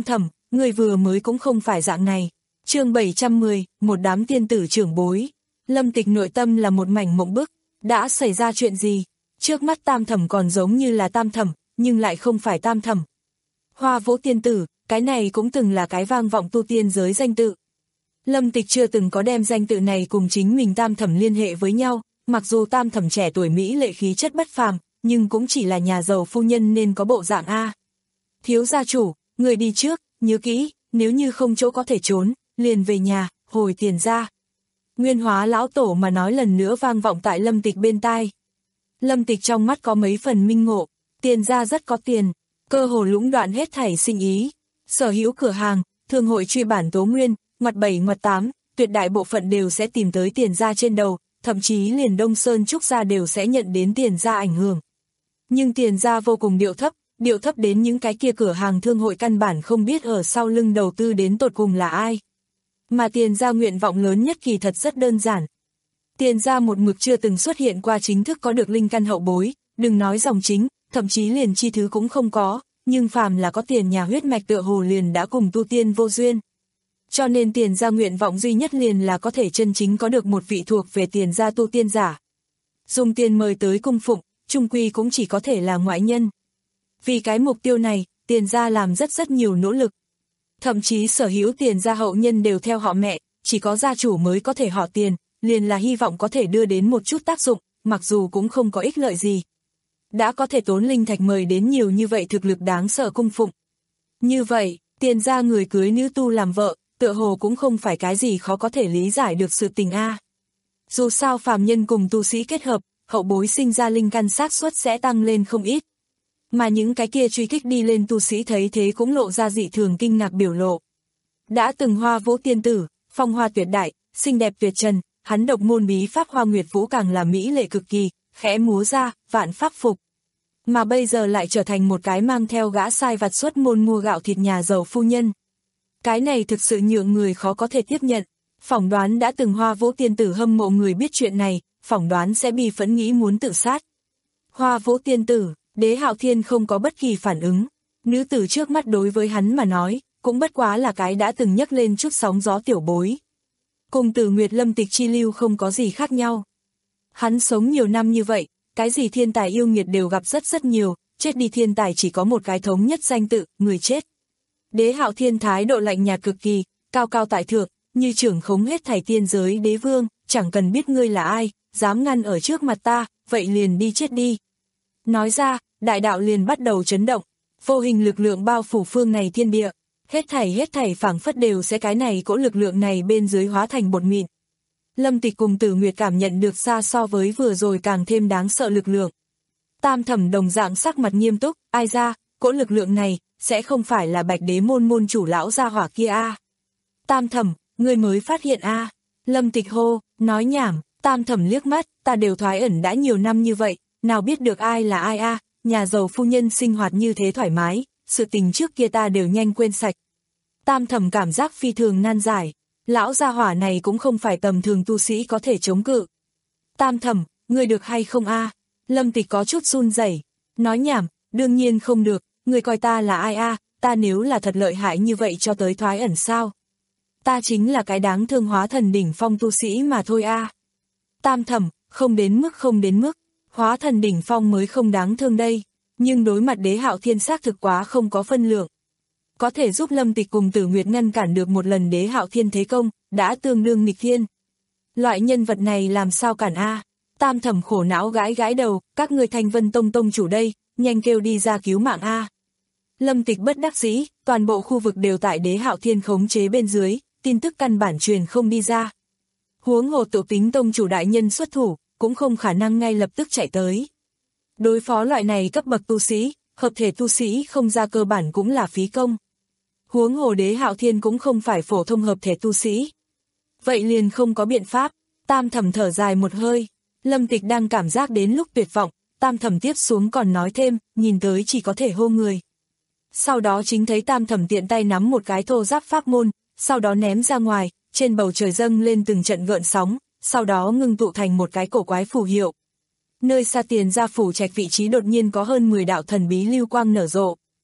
người vừa mới cũng không phải dạng này. Chương bảy trăm mười, một đám tiên tử trưởng bối. Lâm Tịch nội tâm là một mảnh mộng bức, đã xảy ra chuyện gì? Trước mắt Tam Thẩm còn giống như là Tam Thẩm, nhưng lại không phải Tam Thẩm. Hoa Vũ tiên tử, cái này cũng từng là cái vang vọng tu tiên giới danh tự. Lâm Tịch chưa từng có đem danh tự này cùng chính mình Tam Thẩm liên hệ với nhau, mặc dù Tam Thẩm trẻ tuổi mỹ lệ khí chất bất phàm, nhưng cũng chỉ là nhà giàu phu nhân nên có bộ dạng A. Thiếu gia chủ, người đi trước, nhớ kỹ, nếu như không chỗ có thể trốn, liền về nhà, hồi tiền ra. Nguyên Hóa lão tổ mà nói lần nữa vang vọng tại Lâm Tịch bên tai. Lâm Tịch trong mắt có mấy phần minh ngộ, tiền ra rất có tiền, cơ hồ lũng đoạn hết thảy sinh ý. Sở hữu cửa hàng, thương hội truy bản tố nguyên, ngoặt bảy ngoặt tám, tuyệt đại bộ phận đều sẽ tìm tới tiền ra trên đầu, thậm chí liền Đông Sơn Trúc gia đều sẽ nhận đến tiền ra ảnh hưởng. Nhưng tiền ra vô cùng điệu thấp, điệu thấp đến những cái kia cửa hàng thương hội căn bản không biết ở sau lưng đầu tư đến tột cùng là ai. Mà tiền ra nguyện vọng lớn nhất kỳ thật rất đơn giản. Tiền ra một mực chưa từng xuất hiện qua chính thức có được linh căn hậu bối, đừng nói dòng chính, thậm chí liền chi thứ cũng không có, nhưng phàm là có tiền nhà huyết mạch tựa hồ liền đã cùng tu tiên vô duyên. Cho nên tiền ra nguyện vọng duy nhất liền là có thể chân chính có được một vị thuộc về tiền ra tu tiên giả. Dùng tiền mời tới cung phụng, chung quy cũng chỉ có thể là ngoại nhân. Vì cái mục tiêu này, tiền ra làm rất rất nhiều nỗ lực. Thậm chí sở hữu tiền ra hậu nhân đều theo họ mẹ, chỉ có gia chủ mới có thể họ tiền, liền là hy vọng có thể đưa đến một chút tác dụng, mặc dù cũng không có ích lợi gì. Đã có thể tốn linh thạch mời đến nhiều như vậy thực lực đáng sợ cung phụng. Như vậy, tiền ra người cưới nữ tu làm vợ, tựa hồ cũng không phải cái gì khó có thể lý giải được sự tình a. Dù sao phàm nhân cùng tu sĩ kết hợp, hậu bối sinh ra linh căn xác suất sẽ tăng lên không ít. Mà những cái kia truy kích đi lên tu sĩ thấy thế cũng lộ ra dị thường kinh ngạc biểu lộ. Đã từng Hoa Vũ tiên tử, phong hoa tuyệt đại, xinh đẹp tuyệt trần, hắn độc môn bí pháp Hoa Nguyệt Vũ càng là mỹ lệ cực kỳ, khẽ múa ra, vạn pháp phục. Mà bây giờ lại trở thành một cái mang theo gã sai vặt xuất môn mua gạo thịt nhà giàu phu nhân. Cái này thực sự nhượng người khó có thể tiếp nhận. Phỏng đoán đã từng Hoa Vũ tiên tử hâm mộ người biết chuyện này, phỏng đoán sẽ bị phẫn nghĩ muốn tự sát. Hoa Vũ tiên tử, Đế Hạo Thiên không có bất kỳ phản ứng. Nữ tử trước mắt đối với hắn mà nói, cũng bất quá là cái đã từng nhấc lên chút sóng gió tiểu bối. Cùng Tử Nguyệt Lâm Tịch chi lưu không có gì khác nhau. Hắn sống nhiều năm như vậy, cái gì thiên tài yêu nghiệt đều gặp rất rất nhiều, chết đi thiên tài chỉ có một cái thống nhất danh tự, người chết. Đế Hạo Thiên thái độ lạnh nhạt cực kỳ, cao cao tại thượng, như trưởng khống hết thảy tiên giới đế vương, chẳng cần biết ngươi là ai, dám ngăn ở trước mặt ta, vậy liền đi chết đi. Nói ra, đại đạo liền bắt đầu chấn động, vô hình lực lượng bao phủ phương này thiên địa, hết thảy hết thảy phảng phất đều sẽ cái này cỗ lực lượng này bên dưới hóa thành bột mịn. Lâm Tịch cùng Tử Nguyệt cảm nhận được xa so với vừa rồi càng thêm đáng sợ lực lượng. Tam Thẩm đồng dạng sắc mặt nghiêm túc, ai ra, cỗ lực lượng này, sẽ không phải là Bạch Đế môn môn chủ lão gia hỏa kia a. À. Tam Thẩm, ngươi mới phát hiện a. À. Lâm Tịch hô, nói nhảm, Tam Thẩm liếc mắt, ta đều thoái ẩn đã nhiều năm như vậy, nào biết được ai là ai a, à. Nhà giàu phu nhân sinh hoạt như thế thoải mái, sự tình trước kia ta đều nhanh quên sạch. Tam Thẩm cảm giác phi thường nan giải, lão gia hỏa này cũng không phải tầm thường tu sĩ có thể chống cự. Tam Thẩm, ngươi được hay không a? À? Lâm Tịch có chút run rẩy, nói nhảm, đương nhiên không được, ngươi coi ta là ai a? À? Ta nếu là thật lợi hại như vậy cho tới thoái ẩn sao? Ta chính là cái đáng thương hóa thần đỉnh phong tu sĩ mà thôi a. À. Tam Thẩm, không đến mức không đến mức, hóa thần đỉnh phong mới không đáng thương đây, nhưng đối mặt Đế Hạo Thiên xác thực quá không có phân lượng. Có thể giúp Lâm Tịch cùng Tử Nguyệt ngăn cản được một lần Đế Hạo Thiên thế công, đã tương đương nghịch thiên. Loại nhân vật này làm sao cản a? À? Tam Thẩm khổ não gãi gãi đầu, các người Thanh Vân Tông tông chủ đây, nhanh kêu đi ra cứu mạng a. À? Lâm Tịch bất đắc dĩ, toàn bộ khu vực đều tại Đế Hạo Thiên khống chế bên dưới, tin tức căn bản truyền không đi ra. Huống hồ tự tính tông chủ đại nhân xuất thủ, cũng không khả năng ngay lập tức chạy tới. Đối phó loại này cấp bậc tu sĩ, hợp thể tu sĩ không ra cơ bản cũng là phí công. Huống hồ Đế Hạo Thiên cũng không phải phổ thông hợp thể tu sĩ. Vậy liền không có biện pháp, Tam Thẩm thở dài một hơi, Lâm Tịch đang cảm giác đến lúc tuyệt vọng, Tam Thẩm tiếp xuống còn nói thêm, nhìn tới chỉ có thể hô người. Sau đó chính thấy Tam Thẩm tiện tay nắm một cái thô giáp pháp môn, sau đó ném ra ngoài, trên bầu trời dâng lên từng trận gợn sóng, sau đó ngưng tụ thành một cái cổ quái phù hiệu. Nơi xa Tiền gia phủ trạch vị trí đột nhiên có hơn mười đạo thần bí lưu quang nở rộ.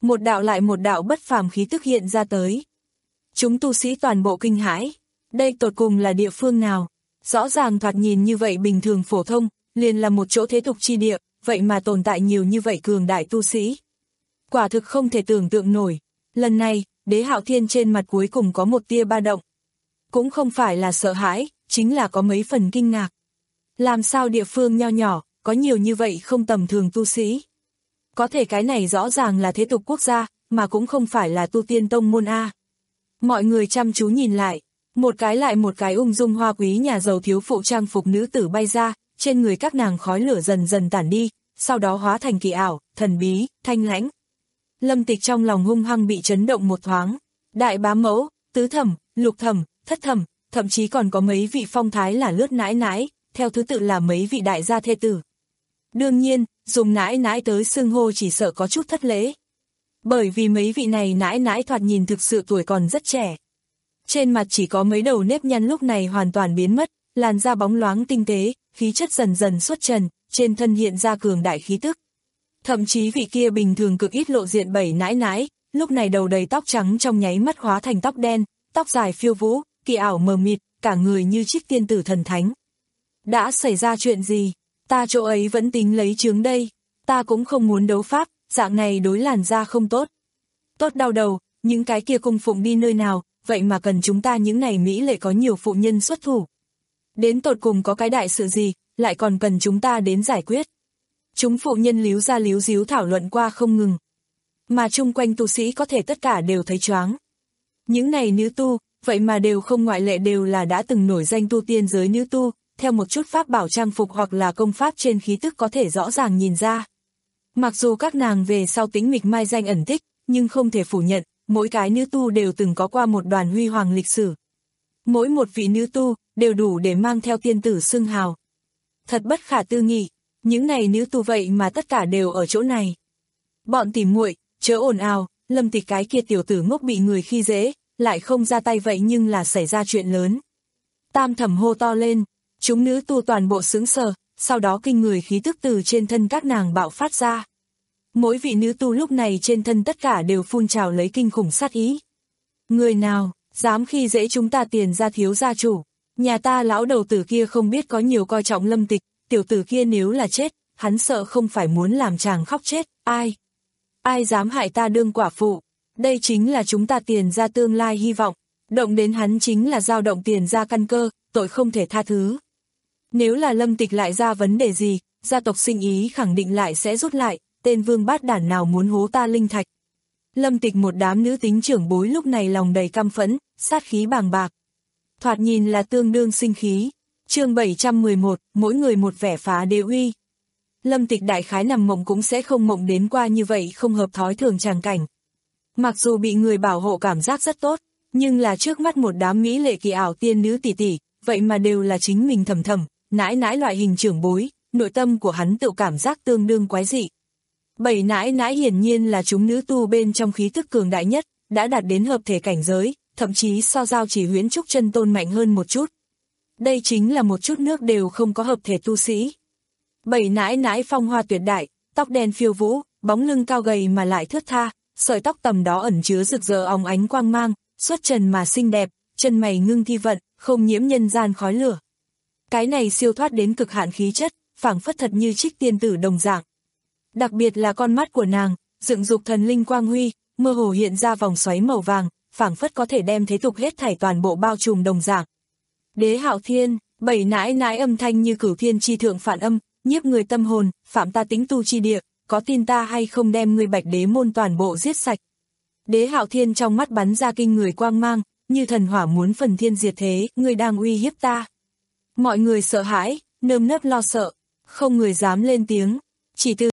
Một đạo lại một đạo bất phàm khí tức hiện ra tới. Chúng tu sĩ toàn bộ kinh hãi. Đây tột cùng là địa phương nào? Rõ ràng thoạt nhìn như vậy bình thường phổ thông, liền là một chỗ thế tục chi địa, vậy mà tồn tại nhiều như vậy cường đại tu sĩ. Quả thực không thể tưởng tượng nổi. Lần này, Đế Hạo Thiên trên mặt cuối cùng có một tia ba động. Cũng không phải là sợ hãi, chính là có mấy phần kinh ngạc. Làm sao địa phương nho nhỏ, có nhiều như vậy không tầm thường tu sĩ? Có thể cái này rõ ràng là thế tục quốc gia, mà cũng không phải là tu tiên tông môn A. Mọi người chăm chú nhìn lại, một cái lại một cái ung dung hoa quý nhà giàu thiếu phụ trang phục nữ tử bay ra, trên người các nàng khói lửa dần dần tản đi, sau đó hóa thành kỳ ảo, thần bí, thanh lãnh. Lâm Tịch trong lòng hung hăng bị chấn động một thoáng. Đại bá mẫu, tứ thẩm, lục thẩm, thất thẩm, thậm chí còn có mấy vị phong thái là lướt nãi nãi, theo thứ tự là mấy vị đại gia thê tử. Đương nhiên, dùng nãi nãi tới xưng hô chỉ sợ có chút thất lễ. Bởi vì mấy vị này nãi nãi thoạt nhìn thực sự tuổi còn rất trẻ. Trên mặt chỉ có mấy đầu nếp nhăn lúc này hoàn toàn biến mất, làn da bóng loáng tinh tế, khí chất dần dần xuất trần, trên thân hiện ra cường đại khí tức. Thậm chí vị kia bình thường cực ít lộ diện bảy nãi nãi, lúc này đầu đầy tóc trắng trong nháy mắt hóa thành tóc đen, tóc dài phiêu vũ, kỳ ảo mờ mịt, cả người như trích tiên tử thần thánh. Đã xảy ra chuyện gì? Ta chỗ ấy vẫn tính lấy chướng đây, ta cũng không muốn đấu pháp, dạng này đối làn da không tốt. Tốt đau đầu, những cái kia cung phụng đi nơi nào, vậy mà cần chúng ta những này mỹ lệ có nhiều phụ nhân xuất thủ. Đến tột cùng có cái đại sự gì, lại còn cần chúng ta đến giải quyết. Chúng phụ nhân líu ra líu díu thảo luận qua không ngừng. Mà chung quanh tu sĩ có thể tất cả đều thấy choáng. Những này nữ tu, vậy mà đều không ngoại lệ đều là đã từng nổi danh tu tiên giới nữ tu, theo một chút pháp bảo trang phục hoặc là công pháp trên khí tức có thể rõ ràng nhìn ra. Mặc dù các nàng về sau tính mịch mai danh ẩn tích, nhưng không thể phủ nhận, mỗi cái nữ tu đều từng có qua một đoàn huy hoàng lịch sử. Mỗi một vị nữ tu, đều đủ để mang theo tiên tử xưng hào. Thật bất khả tư nghị, những này nữ tu vậy mà tất cả đều ở chỗ này. Bọn tỉ muội, chớ ồn ào, Lâm Tịch cái kia tiểu tử ngốc bị người khi dễ, lại không ra tay vậy nhưng là xảy ra chuyện lớn. Tam thẩm hô to lên, chúng nữ tu toàn bộ sững sờ, sau đó kinh người khí tức từ trên thân các nàng bạo phát ra. Mỗi vị nữ tu lúc này trên thân tất cả đều phun trào lấy kinh khủng sát ý. Người nào, dám khi dễ chúng ta tiền ra thiếu gia chủ, nhà ta lão đầu tử kia không biết có nhiều coi trọng Lâm Tịch, tiểu tử kia nếu là chết, hắn sợ không phải muốn làm chàng khóc chết, ai? Ai dám hại ta đương quả phụ, đây chính là chúng ta tiền ra tương lai hy vọng, động đến hắn chính là dao động tiền ra căn cơ, tội không thể tha thứ. Nếu là Lâm Tịch lại ra vấn đề gì, gia tộc sinh ý khẳng định lại sẽ rút lại, tên vương bát đản nào muốn hố ta linh thạch. Lâm Tịch một đám nữ tính trưởng bối lúc này lòng đầy căm phẫn, sát khí bàng bạc. Thoạt nhìn là tương đương sinh khí. Chương bảy trăm mười một, mỗi người một vẻ phá đế uy. Lâm Tịch đại khái nằm mộng cũng sẽ không mộng đến qua như vậy không hợp thói thường tràng cảnh. Mặc dù bị người bảo hộ cảm giác rất tốt, nhưng là trước mắt một đám mỹ lệ kỳ ảo tiên nữ tỷ tỷ, vậy mà đều là chính mình thầm thầm, nãi nãi loại hình trưởng bối, nội tâm của hắn tự cảm giác tương đương quái dị. Bảy nãi nãi hiển nhiên là chúng nữ tu bên trong khí thức cường đại nhất, đã đạt đến hợp thể cảnh giới, thậm chí so giao chỉ huyễn trúc chân tôn mạnh hơn một chút. Đây chính là một chút nước đều không có hợp thể tu sĩ. Bảy nãi nãi phong hoa tuyệt đại, tóc đen phiêu vũ, bóng lưng cao gầy mà lại thướt tha, sợi tóc tầm đó ẩn chứa rực rỡ óng ánh quang mang, xuất trần mà xinh đẹp, chân mày ngưng thi vận, không nhiễm nhân gian khói lửa. Cái này siêu thoát đến cực hạn khí chất, phảng phất thật như trích tiên tử đồng dạng. Đặc biệt là con mắt của nàng, dựng dục thần linh quang huy, mơ hồ hiện ra vòng xoáy màu vàng, phảng phất có thể đem thế tục hết thảy toàn bộ bao trùm đồng dạng. Đế Hạo Thiên, bảy nãi nãi âm thanh như cửu thiên chi thượng phản âm, nhiếp người tâm hồn, phạm ta tính tu chi địa, có tin ta hay không đem người Bạch Đế môn toàn bộ giết sạch. Đế Hạo Thiên trong mắt bắn ra kinh người quang mang, như thần hỏa muốn phần thiên diệt thế, người đang uy hiếp ta. Mọi người sợ hãi, nơm nớp lo sợ, không người dám lên tiếng, chỉ từ.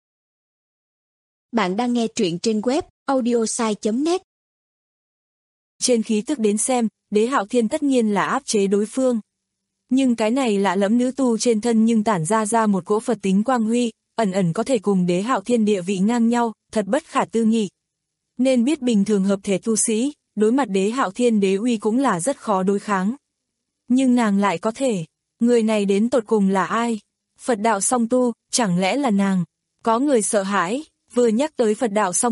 Bạn đang nghe truyện trên web audiosai chấm net. Trên khí tức đến xem, Đế Hạo Thiên tất nhiên là áp chế đối phương. Nhưng cái này lạ lẫm nữ tu trên thân nhưng tản ra ra một cỗ Phật tính quang huy, ẩn ẩn có thể cùng Đế Hạo Thiên địa vị ngang nhau, thật bất khả tư nghị. Nên biết bình thường hợp thể tu sĩ, đối mặt Đế Hạo Thiên đế uy cũng là rất khó đối kháng. Nhưng nàng lại có thể, người này đến tột cùng là ai? Phật đạo song tu, chẳng lẽ là nàng? Có người sợ hãi, vừa nhắc tới Phật đạo song tu,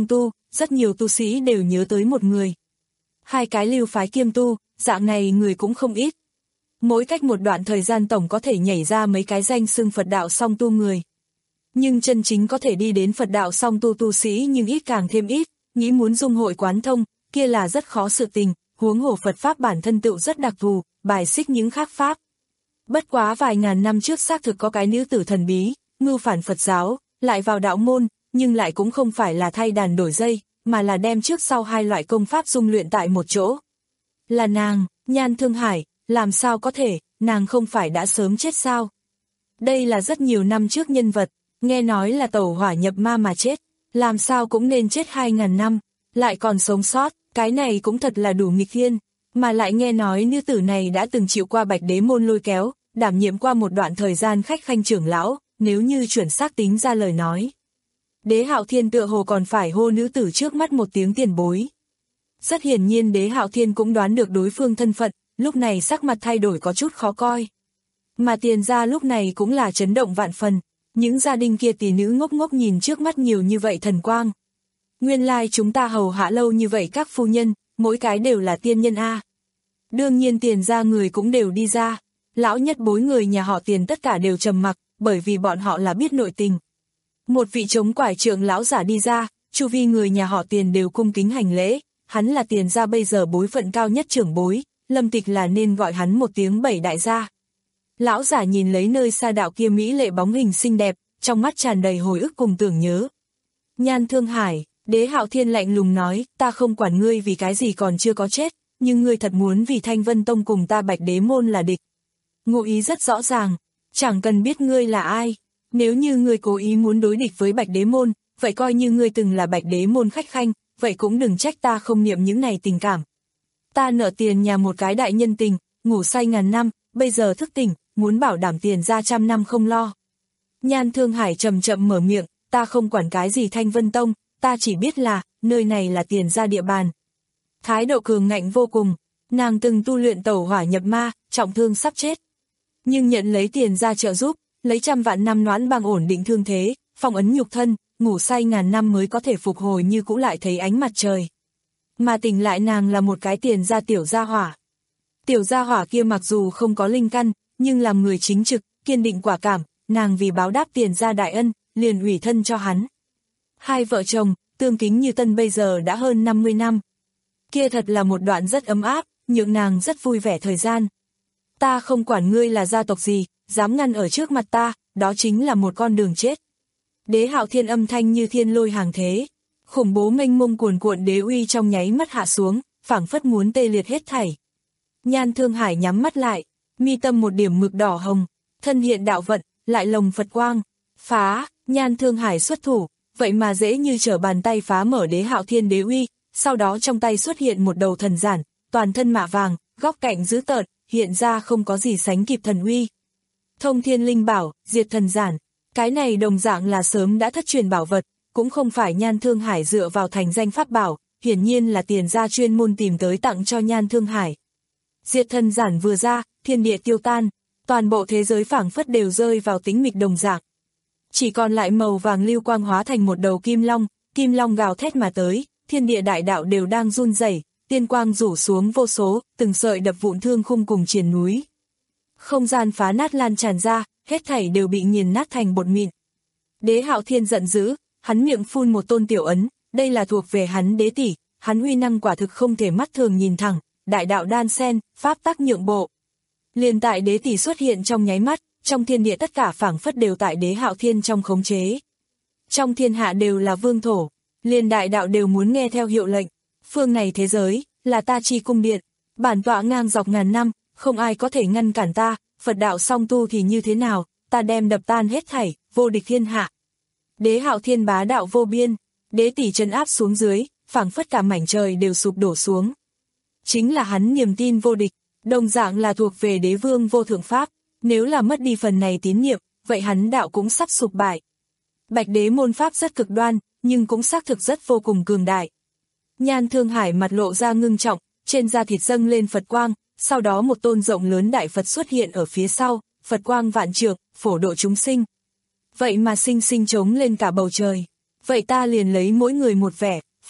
rất nhiều tu sĩ đều nhớ tới một người. Hai cái lưu phái kiêm tu, dạng này người cũng không ít. Mỗi cách một đoạn thời gian tổng có thể nhảy ra mấy cái danh xưng Phật đạo song tu người. Nhưng chân chính có thể đi đến Phật đạo song tu tu sĩ nhưng ít càng thêm ít, nghĩ muốn dung hội quán thông, kia là rất khó sự tình, huống hồ Phật Pháp bản thân tựu rất đặc thù, bài xích những khác Pháp. Bất quá vài ngàn năm trước xác thực có cái nữ tử thần bí, mưu phản Phật giáo, lại vào đạo môn, nhưng lại cũng không phải là thay đàn đổi dây, mà là đem trước sau hai loại công pháp dung luyện tại một chỗ. Là nàng, Nhan Thương Hải, làm sao có thể, nàng không phải đã sớm chết sao? Đây là rất nhiều năm trước nhân vật, nghe nói là tẩu hỏa nhập ma mà chết, làm sao cũng nên chết hai ngàn năm, lại còn sống sót, cái này cũng thật là đủ nghịch thiên, mà lại nghe nói nữ tử này đã từng chịu qua Bạch Đế môn lôi kéo, đảm nhiệm qua một đoạn thời gian khách khanh trưởng lão, nếu như chuẩn xác tính ra lời nói. Đế Hạo Thiên tựa hồ còn phải hô nữ tử trước mắt một tiếng tiền bối. Rất hiển nhiên Đế Hạo Thiên cũng đoán được đối phương thân phận, lúc này sắc mặt thay đổi có chút khó coi. Mà Tiền gia lúc này cũng là chấn động vạn phần, những gia đình kia tỷ nữ ngốc ngốc nhìn trước mắt nhiều như vậy thần quang. Nguyên lai chúng ta hầu hạ lâu như vậy các phu nhân, mỗi cái đều là tiên nhân a. Đương nhiên Tiền gia người cũng đều đi ra, lão nhất bối người nhà họ Tiền tất cả đều trầm mặc, bởi vì bọn họ là biết nội tình. Một vị chống quải trượng lão giả đi ra, chu vi người nhà họ Tiền đều cung kính hành lễ, hắn là Tiền gia bây giờ bối phận cao nhất trưởng bối, Lâm Tịch là nên gọi hắn một tiếng bảy đại gia. Lão giả nhìn lấy nơi xa đạo kia mỹ lệ bóng hình xinh đẹp, trong mắt tràn đầy hồi ức cùng tưởng nhớ. Nhan Thương Hải, Đế Hạo Thiên lạnh lùng nói, ta không quản ngươi vì cái gì còn chưa có chết, nhưng ngươi thật muốn vì Thanh Vân Tông cùng ta Bạch Đế môn là địch. Ngụ ý rất rõ ràng, chẳng cần biết ngươi là ai, nếu như ngươi cố ý muốn đối địch với Bạch Đế môn, vậy coi như ngươi từng là Bạch Đế môn khách khanh, vậy cũng đừng trách ta không niệm những này tình cảm. Ta nợ tiền nhà một cái đại nhân tình, ngủ say ngàn năm, bây giờ thức tỉnh, muốn bảo đảm tiền ra trăm năm không lo. Nhan Thương Hải chậm chậm mở miệng, ta không quản cái gì Thanh Vân Tông, ta chỉ biết là, nơi này là Tiền gia địa bàn. Thái độ cường ngạnh vô cùng, nàng từng tu luyện tẩu hỏa nhập ma, trọng thương sắp chết. Nhưng nhận lấy Tiền gia trợ giúp, lấy trăm vạn năm noãn băng ổn định thương thế, phong ấn nhục thân, ngủ say ngàn năm mới có thể phục hồi như cũ lại thấy ánh mặt trời. Mà tỉnh lại nàng là một cái Tiền gia tiểu gia hỏa. Tiểu gia hỏa kia mặc dù không có linh căn, nhưng làm người chính trực, kiên định quả cảm, nàng vì báo đáp Tiền gia đại ân, liền ủy thân cho hắn. Hai vợ chồng, tương kính như tân bây giờ đã hơn năm mươi năm. Kia thật là một đoạn rất ấm áp, nhượng nàng rất vui vẻ thời gian. Ta không quản ngươi là gia tộc gì, dám ngăn ở trước mặt ta, đó chính là một con đường chết. Đế Hạo Thiên âm thanh như thiên lôi hàng thế, khủng bố mênh mông cuồn cuộn đế uy trong nháy mắt hạ xuống, phảng phất muốn tê liệt hết thảy. Nhan Thương Hải nhắm mắt lại, mi tâm một điểm mực đỏ hồng, thân hiện đạo vận, lại lồng Phật quang, phá, Nhan Thương Hải xuất thủ, vậy mà dễ như trở bàn tay phá mở Đế Hạo Thiên đế uy, sau đó trong tay xuất hiện một đầu thần giản, toàn thân mạ vàng, góc cạnh dữ tợn, hiện ra không có gì sánh kịp thần uy. Thông Thiên Linh Bảo, diệt thần giản, cái này đồng dạng là sớm đã thất truyền bảo vật, cũng không phải Nhan Thương Hải dựa vào thành danh pháp bảo, hiển nhiên là Tiền gia chuyên môn tìm tới tặng cho Nhan Thương Hải. Diệt thần giản vừa ra, thiên địa tiêu tan, toàn bộ thế giới phảng phất đều rơi vào tĩnh mịch đồng dạng. Chỉ còn lại màu vàng lưu quang hóa thành một đầu kim long, kim long gào thét mà tới, thiên địa đại đạo đều đang run rẩy, tiên quang rủ xuống vô số, từng sợi đập vụn thương khung cùng triền núi. Không gian phá nát lan tràn ra, hết thảy đều bị nghiền nát thành bột mịn. Đế Hạo Thiên giận dữ, hắn miệng phun một tôn tiểu ấn, đây là thuộc về hắn đế tỷ, hắn uy năng quả thực không thể mắt thường nhìn thẳng, đại đạo đan sen, pháp tắc nhượng bộ. Liền tại đế tỷ xuất hiện trong nháy mắt, trong thiên địa tất cả phảng phất đều tại Đế Hạo Thiên trong khống chế. Trong thiên hạ đều là vương thổ, liền đại đạo đều muốn nghe theo hiệu lệnh. Phương này thế giới, là ta chi cung điện, bản tọa ngang dọc ngàn năm, không ai có thể ngăn cản ta, Phật đạo song tu thì như thế nào, ta đem đập tan hết thảy, vô địch thiên hạ. Đế Hạo Thiên bá đạo vô biên, đế tỷ trấn áp xuống dưới, phảng phất cả mảnh trời đều sụp đổ xuống. Chính là hắn niềm tin vô địch, đồng dạng là thuộc về đế vương vô thượng pháp, nếu là mất đi phần này tín nhiệm, vậy hắn đạo cũng sắp sụp bại. Bạch Đế môn pháp rất cực đoan, nhưng cũng xác thực rất vô cùng cường đại. Nhan Thương Hải mặt lộ ra ngưng trọng, trên da thịt dâng lên Phật quang, sau đó một tôn rộng lớn đại Phật xuất hiện ở phía sau, Phật quang vạn trượng, phổ độ chúng sinh. Vậy mà sinh sinh chống lên cả bầu trời. Vậy ta liền lấy mỗi người một vẻ,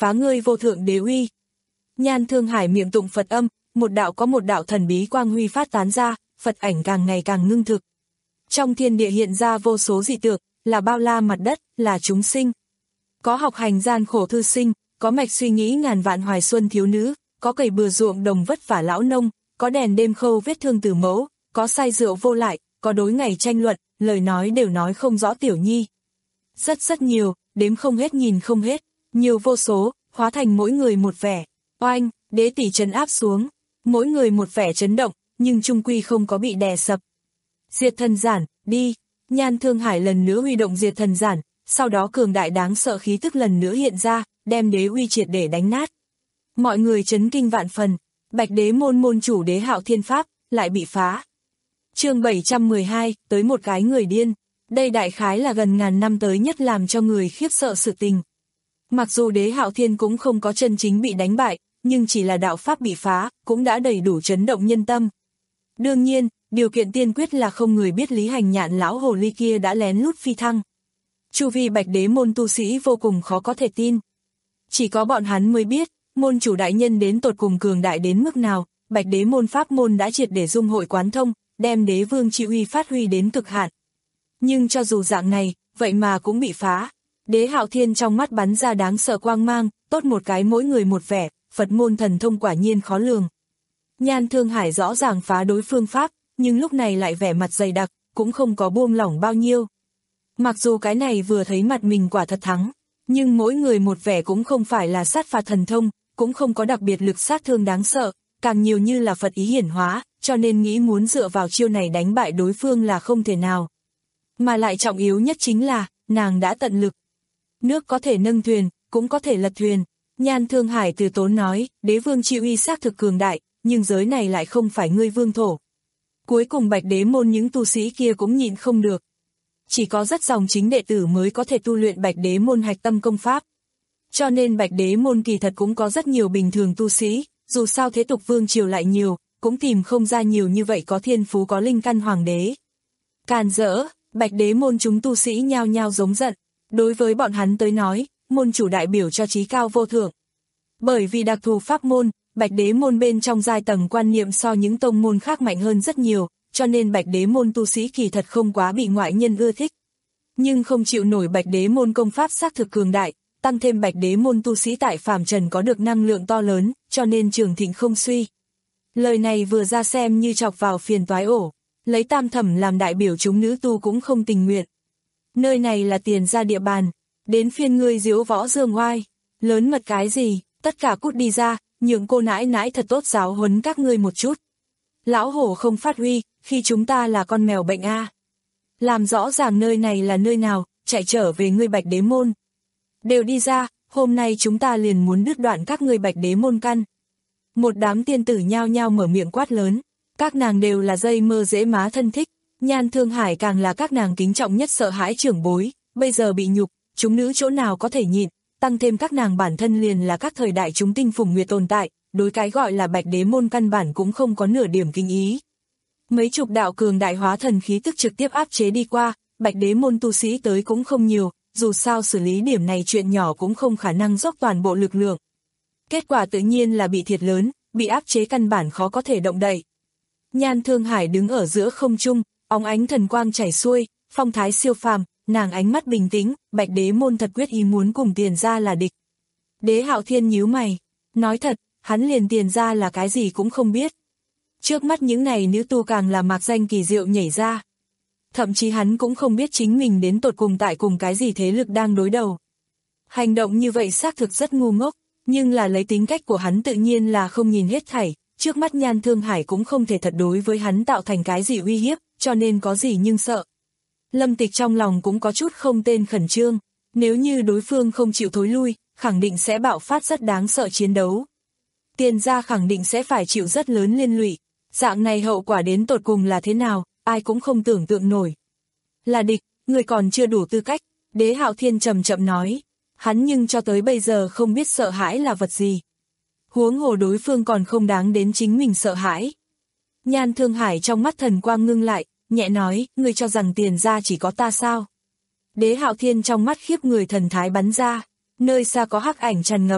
phá ngươi vô thượng đế uy. Nhan Thương Hải miệng tụng Phật âm, một đạo có một đạo thần bí quang huy phát tán ra, Phật ảnh càng ngày càng ngưng thực. Trong thiên địa hiện ra vô số dị tượng, là bao la mặt đất, là chúng sinh. Có học hành gian khổ thư sinh, có mạch suy nghĩ ngàn vạn hoài xuân thiếu nữ, có cày bừa ruộng đồng vất vả lão nông, có đèn đêm khâu vết thương tử mẫu, có say rượu vô lại, có đối ngày tranh luận, lời nói đều nói không rõ tiểu nhi. Rất rất nhiều, đếm không hết nhìn không hết, nhiều vô số, hóa thành mỗi người một vẻ. Oanh, đế tỷ trấn áp xuống, mỗi người một vẻ chấn động, nhưng chung quy không có bị đè sập. Diệt thần giản, đi. Nhan Thương Hải lần nữa huy động diệt thần giản, sau đó cường đại đáng sợ khí tức lần nữa hiện ra, đem đế uy triệt để đánh nát. Mọi người chấn kinh vạn phần, Bạch Đế môn môn chủ Đế Hạo Thiên Pháp lại bị phá. Chương bảy trăm mười hai, tới một cái người điên. Đây đại khái là gần ngàn năm tới nhất làm cho người khiếp sợ sự tình. Mặc dù Đế Hạo Thiên cũng không có chân chính bị đánh bại, nhưng chỉ là đạo pháp bị phá, cũng đã đầy đủ chấn động nhân tâm. Đương nhiên, điều kiện tiên quyết là không người biết Lý Hành Nhạn lão hồ ly kia đã lén lút phi thăng. Chu vi Bạch Đế môn tu sĩ vô cùng khó có thể tin. Chỉ có bọn hắn mới biết, môn chủ đại nhân đến tột cùng cường đại đến mức nào, Bạch Đế môn pháp môn đã triệt để dung hội quán thông, đem đế vương chi uy phát huy đến cực hạn. Nhưng cho dù dạng này, vậy mà cũng bị phá. Đế Hạo Thiên trong mắt bắn ra đáng sợ quang mang, tốt một cái mỗi người một vẻ, Phật môn thần thông quả nhiên khó lường. Nhan Thương Hải rõ ràng phá đối phương pháp, nhưng lúc này lại vẻ mặt dày đặc, cũng không có buông lỏng bao nhiêu. Mặc dù cái này vừa thấy mặt mình quả thật thắng, nhưng mỗi người một vẻ cũng không phải là sát phạt thần thông, cũng không có đặc biệt lực sát thương đáng sợ, càng nhiều như là Phật ý hiển hóa, cho nên nghĩ muốn dựa vào chiêu này đánh bại đối phương là không thể nào. Mà lại trọng yếu nhất chính là, nàng đã tận lực. Nước có thể nâng thuyền, cũng có thể lật thuyền. Nhan Thương Hải từ tốn nói, đế vương chi uy xác thực cường đại, nhưng giới này lại không phải ngươi vương thổ. Cuối cùng Bạch Đế môn những tu sĩ kia cũng nhịn không được. Chỉ có rất dòng chính đệ tử mới có thể tu luyện Bạch Đế môn hạch tâm công pháp. Cho nên Bạch Đế môn kỳ thật cũng có rất nhiều bình thường tu sĩ, dù sao thế tục vương triều lại nhiều, cũng tìm không ra nhiều như vậy có thiên phú có linh căn hoàng đế. Càn rỡ, Bạch Đế môn chúng tu sĩ nhao nhao giống giận, đối với bọn hắn tới nói, môn chủ đại biểu cho trí cao vô thượng. Bởi vì đặc thù pháp môn, Bạch Đế môn bên trong giai tầng quan niệm so những tông môn khác mạnh hơn rất nhiều, cho nên Bạch Đế môn tu sĩ kỳ thật không quá bị ngoại nhân ưa thích. Nhưng không chịu nổi Bạch Đế môn công pháp xác thực cường đại, tăng thêm Bạch Đế môn tu sĩ tại phàm trần có được năng lượng to lớn, cho nên trường thịnh không suy. Lời này vừa ra xem như chọc vào phiền toái ổ, lấy Tam Thẩm làm đại biểu chúng nữ tu cũng không tình nguyện. Nơi này là Tiền gia địa bàn, đến phiên ngươi diễu võ dương oai, lớn mật cái gì, tất cả cút đi ra, nhượng cô nãi nãi thật tốt giáo huấn các ngươi một chút. Lão hổ không phát huy, khi chúng ta là con mèo bệnh a. Làm rõ ràng nơi này là nơi nào, chạy trở về ngươi Bạch Đế môn. Đều đi ra, hôm nay chúng ta liền muốn đứt đoạn các ngươi Bạch Đế môn căn. Một đám tiên tử nhao nhao mở miệng quát lớn, các nàng đều là dây mơ dễ má thân thích, Nhan Thương Hải càng là các nàng kính trọng nhất sợ hãi trưởng bối, bây giờ bị nhục, chúng nữ chỗ nào có thể nhịn, tăng thêm các nàng bản thân liền là các thời đại chúng tinh phùng nguyệt tồn tại, đối cái gọi là Bạch Đế môn căn bản cũng không có nửa điểm kinh ý. Mấy chục đạo cường đại hóa thần khí tức trực tiếp áp chế đi qua, Bạch Đế môn tu sĩ tới cũng không nhiều, dù sao xử lý điểm này chuyện nhỏ cũng không khả năng dốc toàn bộ lực lượng. Kết quả tự nhiên là bị thiệt lớn, bị áp chế căn bản khó có thể động đậy. Nhan Thương Hải đứng ở giữa không trung, óng ánh thần quang chảy xuôi, phong thái siêu phàm, nàng ánh mắt bình tĩnh, Bạch Đế môn thật quyết ý muốn cùng Tiền gia là địch. Đế Hạo Thiên nhíu mày, nói thật, hắn liền Tiền gia là cái gì cũng không biết. Trước mắt những này nữ tu càng là mạc danh kỳ diệu nhảy ra. Thậm chí hắn cũng không biết chính mình đến tột cùng tại cùng cái gì thế lực đang đối đầu. Hành động như vậy xác thực rất ngu ngốc, nhưng là lấy tính cách của hắn tự nhiên là không nhìn hết thảy, trước mắt Nhan Thương Hải cũng không thể thật đối với hắn tạo thành cái gì uy hiếp, cho nên có gì nhưng sợ. Lâm Tịch trong lòng cũng có chút không tên khẩn trương, nếu như đối phương không chịu thối lui, khẳng định sẽ bạo phát rất đáng sợ chiến đấu. Tiền gia khẳng định sẽ phải chịu rất lớn liên lụy, dạng này hậu quả đến tột cùng là thế nào, ai cũng không tưởng tượng nổi. Là địch, người còn chưa đủ tư cách, Đế Hạo Thiên chậm chậm nói, hắn nhưng cho tới bây giờ không biết sợ hãi là vật gì. Huống hồ đối phương còn không đáng đến chính mình sợ hãi. Nhan Thương Hải trong mắt thần quang ngưng lại, nhẹ nói, ngươi cho rằng Tiền gia chỉ có ta sao? Đế Hạo Thiên trong mắt khiếp người thần thái bắn ra, nơi xa có hắc ảnh tràn ngập,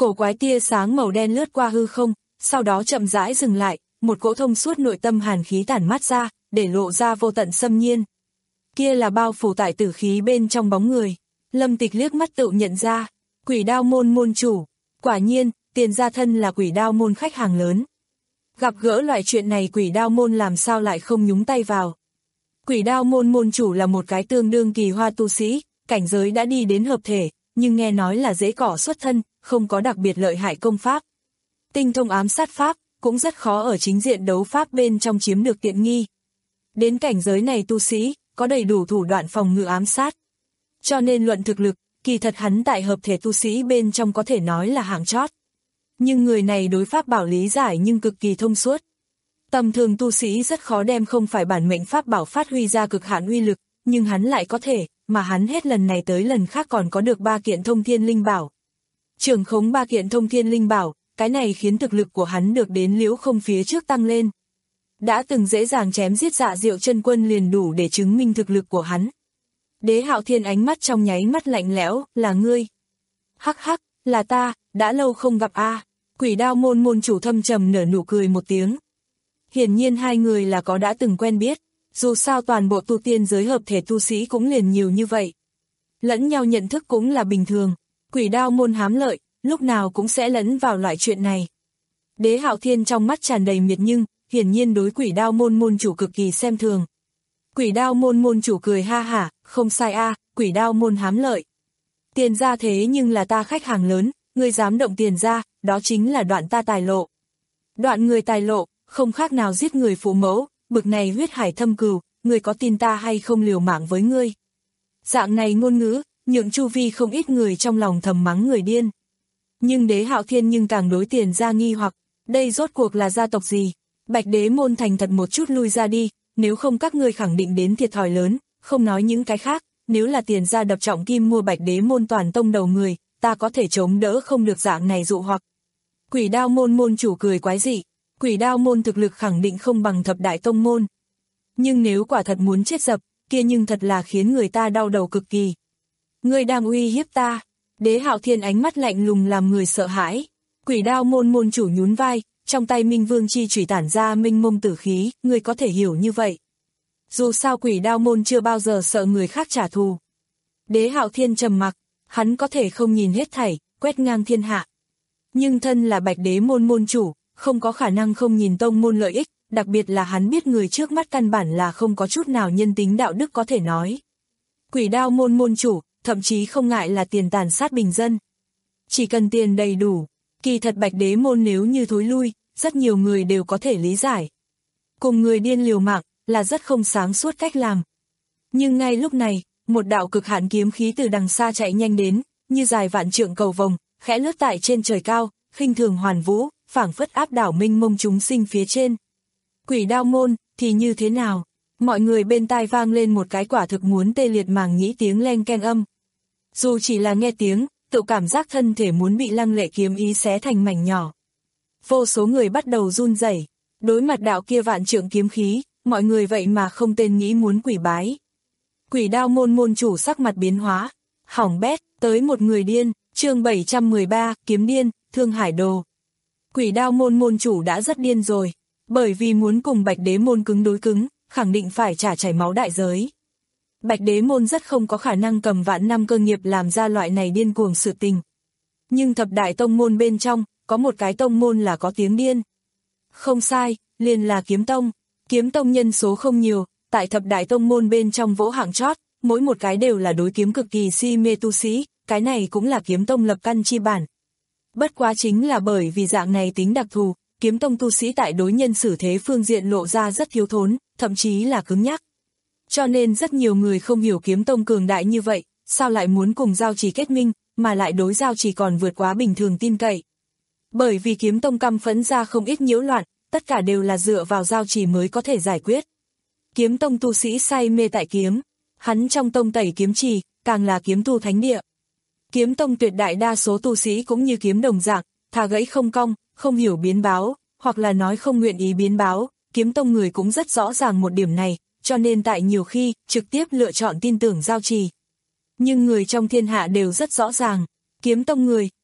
Cổ quái tia sáng màu đen lướt qua hư không, sau đó chậm rãi dừng lại, một cỗ thông suốt nội tâm hàn khí tản mát ra, để lộ ra vô tận xâm nhiên. Kia là bao phủ tại tử khí bên trong bóng người. Lâm Tịch liếc mắt tự nhận ra, Quỷ Đao môn môn chủ. Quả nhiên, Tiền gia thân là Quỷ Đao môn khách hàng lớn. Gặp gỡ loại chuyện này Quỷ Đao môn làm sao lại không nhúng tay vào. Quỷ Đao môn môn chủ là một cái tương đương kỳ hoa tu sĩ, cảnh giới đã đi đến hợp thể, nhưng nghe nói là dễ cỏ xuất thân, không có đặc biệt lợi hại công pháp. Tinh thông ám sát pháp, cũng rất khó ở chính diện đấu pháp bên trong chiếm được tiện nghi. Đến cảnh giới này tu sĩ, có đầy đủ thủ đoạn phòng ngự ám sát. Cho nên luận thực lực, kỳ thật hắn tại hợp thể tu sĩ bên trong có thể nói là hạng chót. Nhưng người này đối pháp bảo lý giải nhưng cực kỳ thông suốt. Tầm thường tu sĩ rất khó đem không phải bản mệnh pháp bảo phát huy ra cực hạn uy lực, nhưng hắn lại có thể, mà hắn hết lần này tới lần khác còn có được ba kiện thông thiên linh bảo. Trưởng khống ba kiện thông thiên linh bảo, cái này khiến thực lực của hắn được đến liễu không phía trước tăng lên. Đã từng dễ dàng chém giết Dạ Diệu chân quân liền đủ để chứng minh thực lực của hắn. Đế Hạo Thiên ánh mắt trong nháy mắt lạnh lẽo, là ngươi. Hắc hắc, là ta, đã lâu không gặp a. À. Quỷ Đao môn môn chủ thâm trầm nở nụ cười một tiếng. Hiển nhiên hai người là có đã từng quen biết, dù sao toàn bộ tu tiên giới hợp thể tu sĩ cũng liền nhiều như vậy. Lẫn nhau nhận thức cũng là bình thường, Quỷ Đao môn hám lợi, lúc nào cũng sẽ lẫn vào loại chuyện này. Đế Hạo Thiên trong mắt tràn đầy miệt nhưng, hiển nhiên đối Quỷ Đao môn môn chủ cực kỳ xem thường. Quỷ Đao môn môn chủ cười ha hả, không sai a, à, Quỷ Đao môn hám lợi. Tiền gia thế nhưng là ta khách hàng lớn, ngươi dám động tiền gia, đó chính là đoạn ta tài lộ. Đoạn người tài lộ, không khác nào giết người phụ mẫu, bực này huyết hải thâm cừu, ngươi có tin ta hay không liều mạng với ngươi. Dạng này ngôn ngữ, nhượng chu vi không ít người trong lòng thầm mắng người điên. Nhưng Đế Hạo Thiên nhưng càng đối Tiền gia nghi hoặc, đây rốt cuộc là gia tộc gì? Bạch Đế môn thành thật một chút lui ra đi, nếu không các ngươi khẳng định đến thiệt thòi lớn, không nói những cái khác, nếu là Tiền gia đập trọng kim mua Bạch Đế môn toàn tông đầu người, ta có thể chống đỡ không được dạng này dụ hoặc. Quỷ Đao môn môn chủ cười quái dị, Quỷ Đao môn thực lực khẳng định không bằng thập đại tông môn. Nhưng nếu quả thật muốn chết dập, kia nhưng thật là khiến người ta đau đầu cực kỳ. Ngươi đang uy hiếp ta. Đế Hạo Thiên ánh mắt lạnh lùng làm người sợ hãi. Quỷ Đao môn môn chủ nhún vai, trong tay Minh Vương chi chủy tản ra minh mông tử khí, ngươi có thể hiểu như vậy. Dù sao Quỷ Đao môn chưa bao giờ sợ người khác trả thù. Đế Hạo Thiên trầm mặc, hắn có thể không nhìn hết thảy, quét ngang thiên hạ. Nhưng thân là Bạch Đế môn môn chủ, không có khả năng không nhìn tông môn lợi ích, đặc biệt là hắn biết người trước mắt căn bản là không có chút nào nhân tính đạo đức có thể nói. Quỷ Đao môn môn chủ, thậm chí không ngại là tiền tàn sát bình dân. Chỉ cần tiền đầy đủ, kỳ thật Bạch Đế môn nếu như thối lui, rất nhiều người đều có thể lý giải. Cùng người điên liều mạng, là rất không sáng suốt cách làm. Nhưng ngay lúc này, một đạo cực hạn kiếm khí từ đằng xa chạy nhanh đến, như dài vạn trượng cầu vồng, khẽ lướt tại trên trời cao, khinh thường hoàn vũ, phảng phất áp đảo minh mông chúng sinh phía trên. Quỷ Đao môn, thì như thế nào? Mọi người bên tai vang lên một cái quả thực muốn tê liệt màng nhĩ tiếng leng keng âm. Dù chỉ là nghe tiếng, tự cảm giác thân thể muốn bị lăng lệ kiếm ý xé thành mảnh nhỏ. Vô số người bắt đầu run rẩy, đối mặt đạo kia vạn trượng kiếm khí, mọi người vậy mà không tên nghĩ muốn quỷ bái. Quỷ Đao môn môn chủ sắc mặt biến hóa, hỏng bét, tới một người điên, chương bảy trăm mười ba, kiếm điên, Thương Hải Đồ. Quỷ Đao môn môn chủ đã rất điên rồi, bởi vì muốn cùng Bạch Đế môn cứng đối cứng, khẳng định phải trả chảy máu đại giới. Bạch Đế môn rất không có khả năng cầm vạn năm cơ nghiệp làm ra loại này điên cuồng sự tình. Nhưng thập đại tông môn bên trong, có một cái tông môn là có tiếng điên. Không sai, liền là Kiếm Tông. Kiếm Tông nhân số không nhiều, tại thập đại tông môn bên trong vỗ hạng chót, mỗi một cái đều là đối kiếm cực kỳ si mê tu sĩ, cái này cũng là Kiếm Tông lập căn chi bản. Bất quá chính là bởi vì dạng này tính đặc thù, Kiếm Tông tu sĩ tại đối nhân xử thế phương diện lộ ra rất thiếu thốn, thậm chí là cứng nhắc. Cho nên rất nhiều người không hiểu Kiếm Tông cường đại như vậy, sao lại muốn cùng Giao Chỉ kết minh, mà lại đối Giao Chỉ còn vượt quá bình thường tin cậy. Bởi vì Kiếm Tông căm phẫn ra không ít nhiễu loạn, tất cả đều là dựa vào Giao Chỉ mới có thể giải quyết. Kiếm Tông tu sĩ say mê tại kiếm, hắn trong tông tẩy kiếm trì, càng là kiếm tu thánh địa. Kiếm Tông tuyệt đại đa số tu sĩ cũng như kiếm đồng dạng, thà gãy không cong, không hiểu biến báo, hoặc là nói không nguyện ý biến báo, Kiếm Tông người cũng rất rõ ràng một điểm này, cho nên tại nhiều khi, trực tiếp lựa chọn tin tưởng Giao Trì. Nhưng người trong thiên hạ đều rất rõ ràng, Kiếm Tông người,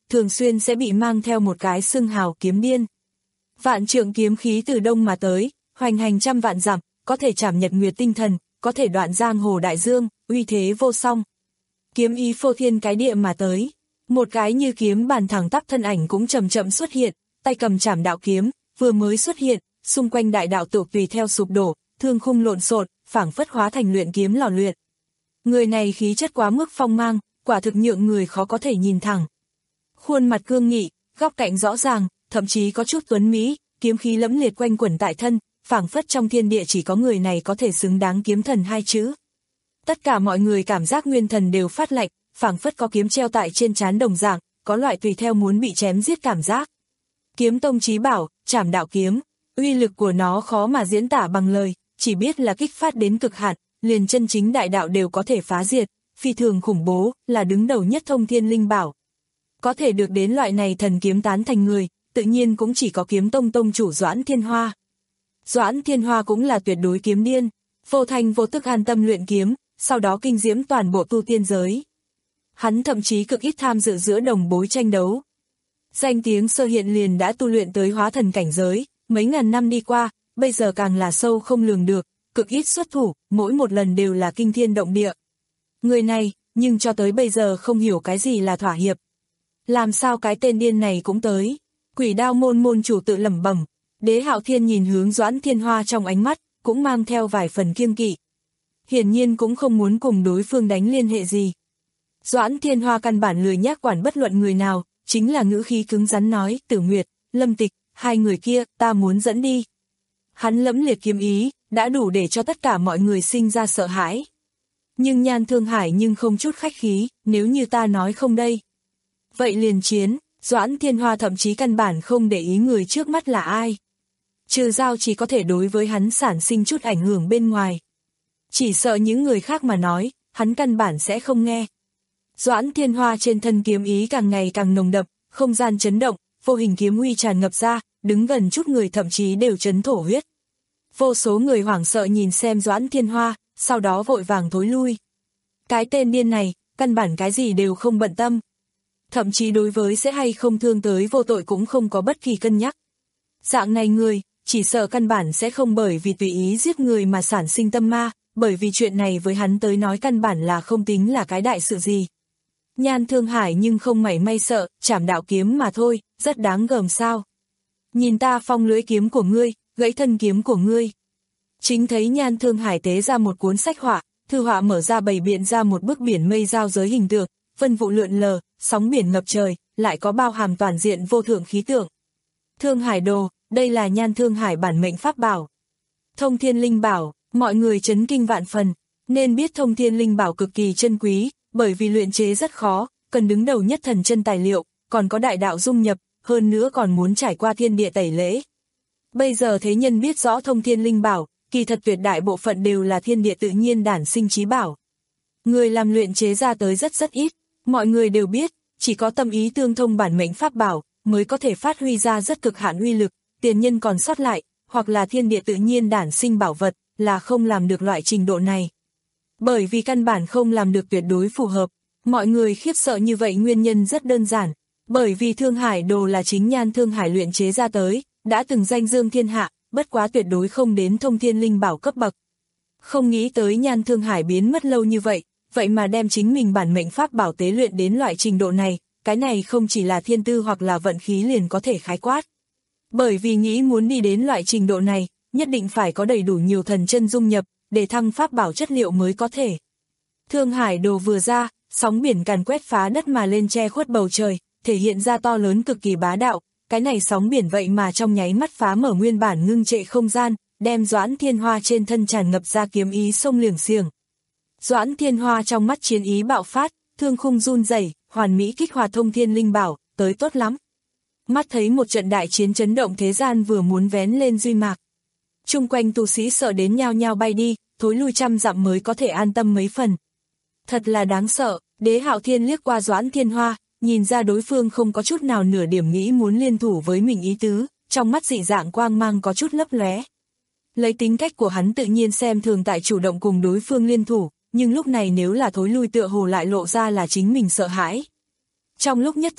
thường xuyên sẽ bị mang theo một cái xưng hào kiếm điên. Vạn trượng kiếm khí từ đông mà tới, hoành hành trăm vạn dặm, có thể chảm nhật nguyệt tinh thần, có thể đoạn giang hồ đại dương, uy thế vô song. Kiếm ý phô thiên cái địa mà tới, một cái như kiếm bàn thẳng tắp thân ảnh cũng chậm chậm xuất hiện, tay cầm chảm đạo kiếm, vừa mới xuất hiện, xung quanh đại đạo tụ tùy theo sụp đổ, thương khung lộn xộn, phảng phất hóa thành luyện kiếm lò luyện. Người này khí chất quá mức phong mang, quả thực nhượng người khó có thể nhìn thẳng. Khuôn mặt cương nghị, góc cạnh rõ ràng, thậm chí có chút tuấn mỹ, kiếm khí lẫm liệt quanh quẩn tại thân, phảng phất trong thiên địa chỉ có người này có thể xứng đáng kiếm thần hai chữ. Tất cả mọi người cảm giác nguyên thần đều phát lạnh, phảng phất có kiếm treo tại trên trán đồng dạng, có loại tùy theo muốn bị chém giết cảm giác. Kiếm tông chí bảo, Trảm đạo kiếm, uy lực của nó khó mà diễn tả bằng lời, chỉ biết là kích phát đến cực hạn, liền chân chính đại đạo đều có thể phá diệt, phi thường khủng bố, là đứng đầu nhất thông thiên linh bảo. Có thể được đến loại này thần kiếm tán thành người, tự nhiên cũng chỉ có kiếm tông tông chủ Doãn Thiên Hoa. Doãn Thiên Hoa cũng là tuyệt đối kiếm điên, vô thanh vô tức an tâm luyện kiếm, sau đó kinh diễm toàn bộ tu tiên giới. Hắn thậm chí cực ít tham dự giữa đồng bối tranh đấu. Danh tiếng sơ hiện liền đã tu luyện tới hóa thần cảnh giới, mấy ngàn năm đi qua, bây giờ càng là sâu không lường được, cực ít xuất thủ, mỗi một lần đều là kinh thiên động địa. Người này, nhưng cho tới bây giờ không hiểu cái gì là thỏa hiệp. Làm sao cái tên điên này cũng tới? Quỷ đao môn môn chủ tự lẩm bẩm. Đế Hạo Thiên nhìn hướng Doãn Thiên Hoa trong ánh mắt, cũng mang theo vài phần kiêng kỵ. Hiển nhiên cũng không muốn cùng đối phương đánh liên hệ gì. Doãn Thiên Hoa căn bản lười nhác quản bất luận người nào, chính là ngữ khí cứng rắn nói, Tử Nguyệt, Lâm Tịch, hai người kia, ta muốn dẫn đi. Hắn lẫm liệt kiếm ý, đã đủ để cho tất cả mọi người sinh ra sợ hãi. Nhưng Nhan Thương Hải nhưng không chút khách khí, nếu như ta nói không đây. Vậy liền chiến, Doãn Thiên Hoa thậm chí căn bản không để ý người trước mắt là ai. Trừ giao chỉ có thể đối với hắn sản sinh chút ảnh hưởng bên ngoài. Chỉ sợ những người khác mà nói, hắn căn bản sẽ không nghe. Doãn Thiên Hoa trên thân kiếm ý càng ngày càng nồng đậm, không gian chấn động, vô hình kiếm uy tràn ngập ra, đứng gần chút người thậm chí đều chấn thổ huyết. Vô số người hoảng sợ nhìn xem Doãn Thiên Hoa, sau đó vội vàng thối lui. Cái tên điên này, căn bản cái gì đều không bận tâm. Thậm chí đối với sẽ hay không thương tới vô tội cũng không có bất kỳ cân nhắc. Dạng này người, chỉ sợ căn bản sẽ không bởi vì tùy ý giết người mà sản sinh tâm ma, bởi vì chuyện này với hắn tới nói căn bản là không tính là cái đại sự gì. Nhan Thương Hải nhưng không mảy may sợ, Trảm đạo kiếm mà thôi, rất đáng gờm sao. Nhìn ta phong lưỡi kiếm của ngươi, gãy thân kiếm của ngươi. Chính thấy Nhan Thương Hải tế ra một cuốn sách họa, thư họa mở ra bày biện ra một bức biển mây giao giới hình tượng, vân vụ lượn lờ, sóng biển ngập trời, lại có bao hàm toàn diện vô thượng khí tượng. Thương Hải đồ, đây là Nhan Thương Hải bản mệnh pháp bảo. Thông thiên linh bảo, mọi người chấn kinh vạn phần, nên biết thông thiên linh bảo cực kỳ chân quý, bởi vì luyện chế rất khó, cần đứng đầu nhất thần chân tài liệu, còn có đại đạo dung nhập, hơn nữa còn muốn trải qua thiên địa tẩy lễ. Bây giờ thế nhân biết rõ thông thiên linh bảo, kỳ thật tuyệt đại bộ phận đều là thiên địa tự nhiên đản sinh chí bảo. Người làm luyện chế ra tới rất rất ít, mọi người đều biết, chỉ có tâm ý tương thông bản mệnh pháp bảo, mới có thể phát huy ra rất cực hạn uy lực, tiền nhân còn sót lại, hoặc là thiên địa tự nhiên đản sinh bảo vật, là không làm được loại trình độ này. Bởi vì căn bản không làm được tuyệt đối phù hợp, mọi người khiếp sợ như vậy nguyên nhân rất đơn giản, bởi vì Thương Hải đồ là chính Nhan Thương Hải luyện chế ra tới, đã từng danh dương thiên hạ, bất quá tuyệt đối không đến thông thiên linh bảo cấp bậc. Không nghĩ tới Nhan Thương Hải biến mất lâu như vậy, vậy mà đem chính mình bản mệnh pháp bảo tế luyện đến loại trình độ này, cái này không chỉ là thiên tư hoặc là vận khí liền có thể khái quát. Bởi vì nghĩ muốn đi đến loại trình độ này, nhất định phải có đầy đủ nhiều thần chân dung nhập, để thăng pháp bảo chất liệu mới có thể. Thương Hải đồ vừa ra, sóng biển càn quét phá đất mà lên che khuất bầu trời, thể hiện ra to lớn cực kỳ bá đạo, cái này sóng biển vậy mà trong nháy mắt phá mở nguyên bản ngưng trệ không gian, đem Doãn Thiên Hoa trên thân tràn ngập ra kiếm ý sông liềng xiềng. Doãn Thiên Hoa trong mắt chiến ý bạo phát, thương khung run rẩy, hoàn mỹ kích hoạt thông thiên linh bảo, tới tốt lắm. Mắt thấy một trận đại chiến chấn động thế gian vừa muốn vén lên duy mạc. Chung quanh tu sĩ sợ đến nhao nhao bay đi, thối lui trăm dặm mới có thể an tâm mấy phần. Thật là đáng sợ, Đế Hạo Thiên liếc qua Doãn Thiên Hoa, nhìn ra đối phương không có chút nào nửa điểm nghĩ muốn liên thủ với mình ý tứ, trong mắt dị dạng quang mang có chút lấp lóe. Lấy tính cách của hắn tự nhiên xem thường tại chủ động cùng đối phương liên thủ, nhưng lúc này nếu là thối lui tựa hồ lại lộ ra là chính mình sợ hãi. Trong lúc nhất thời,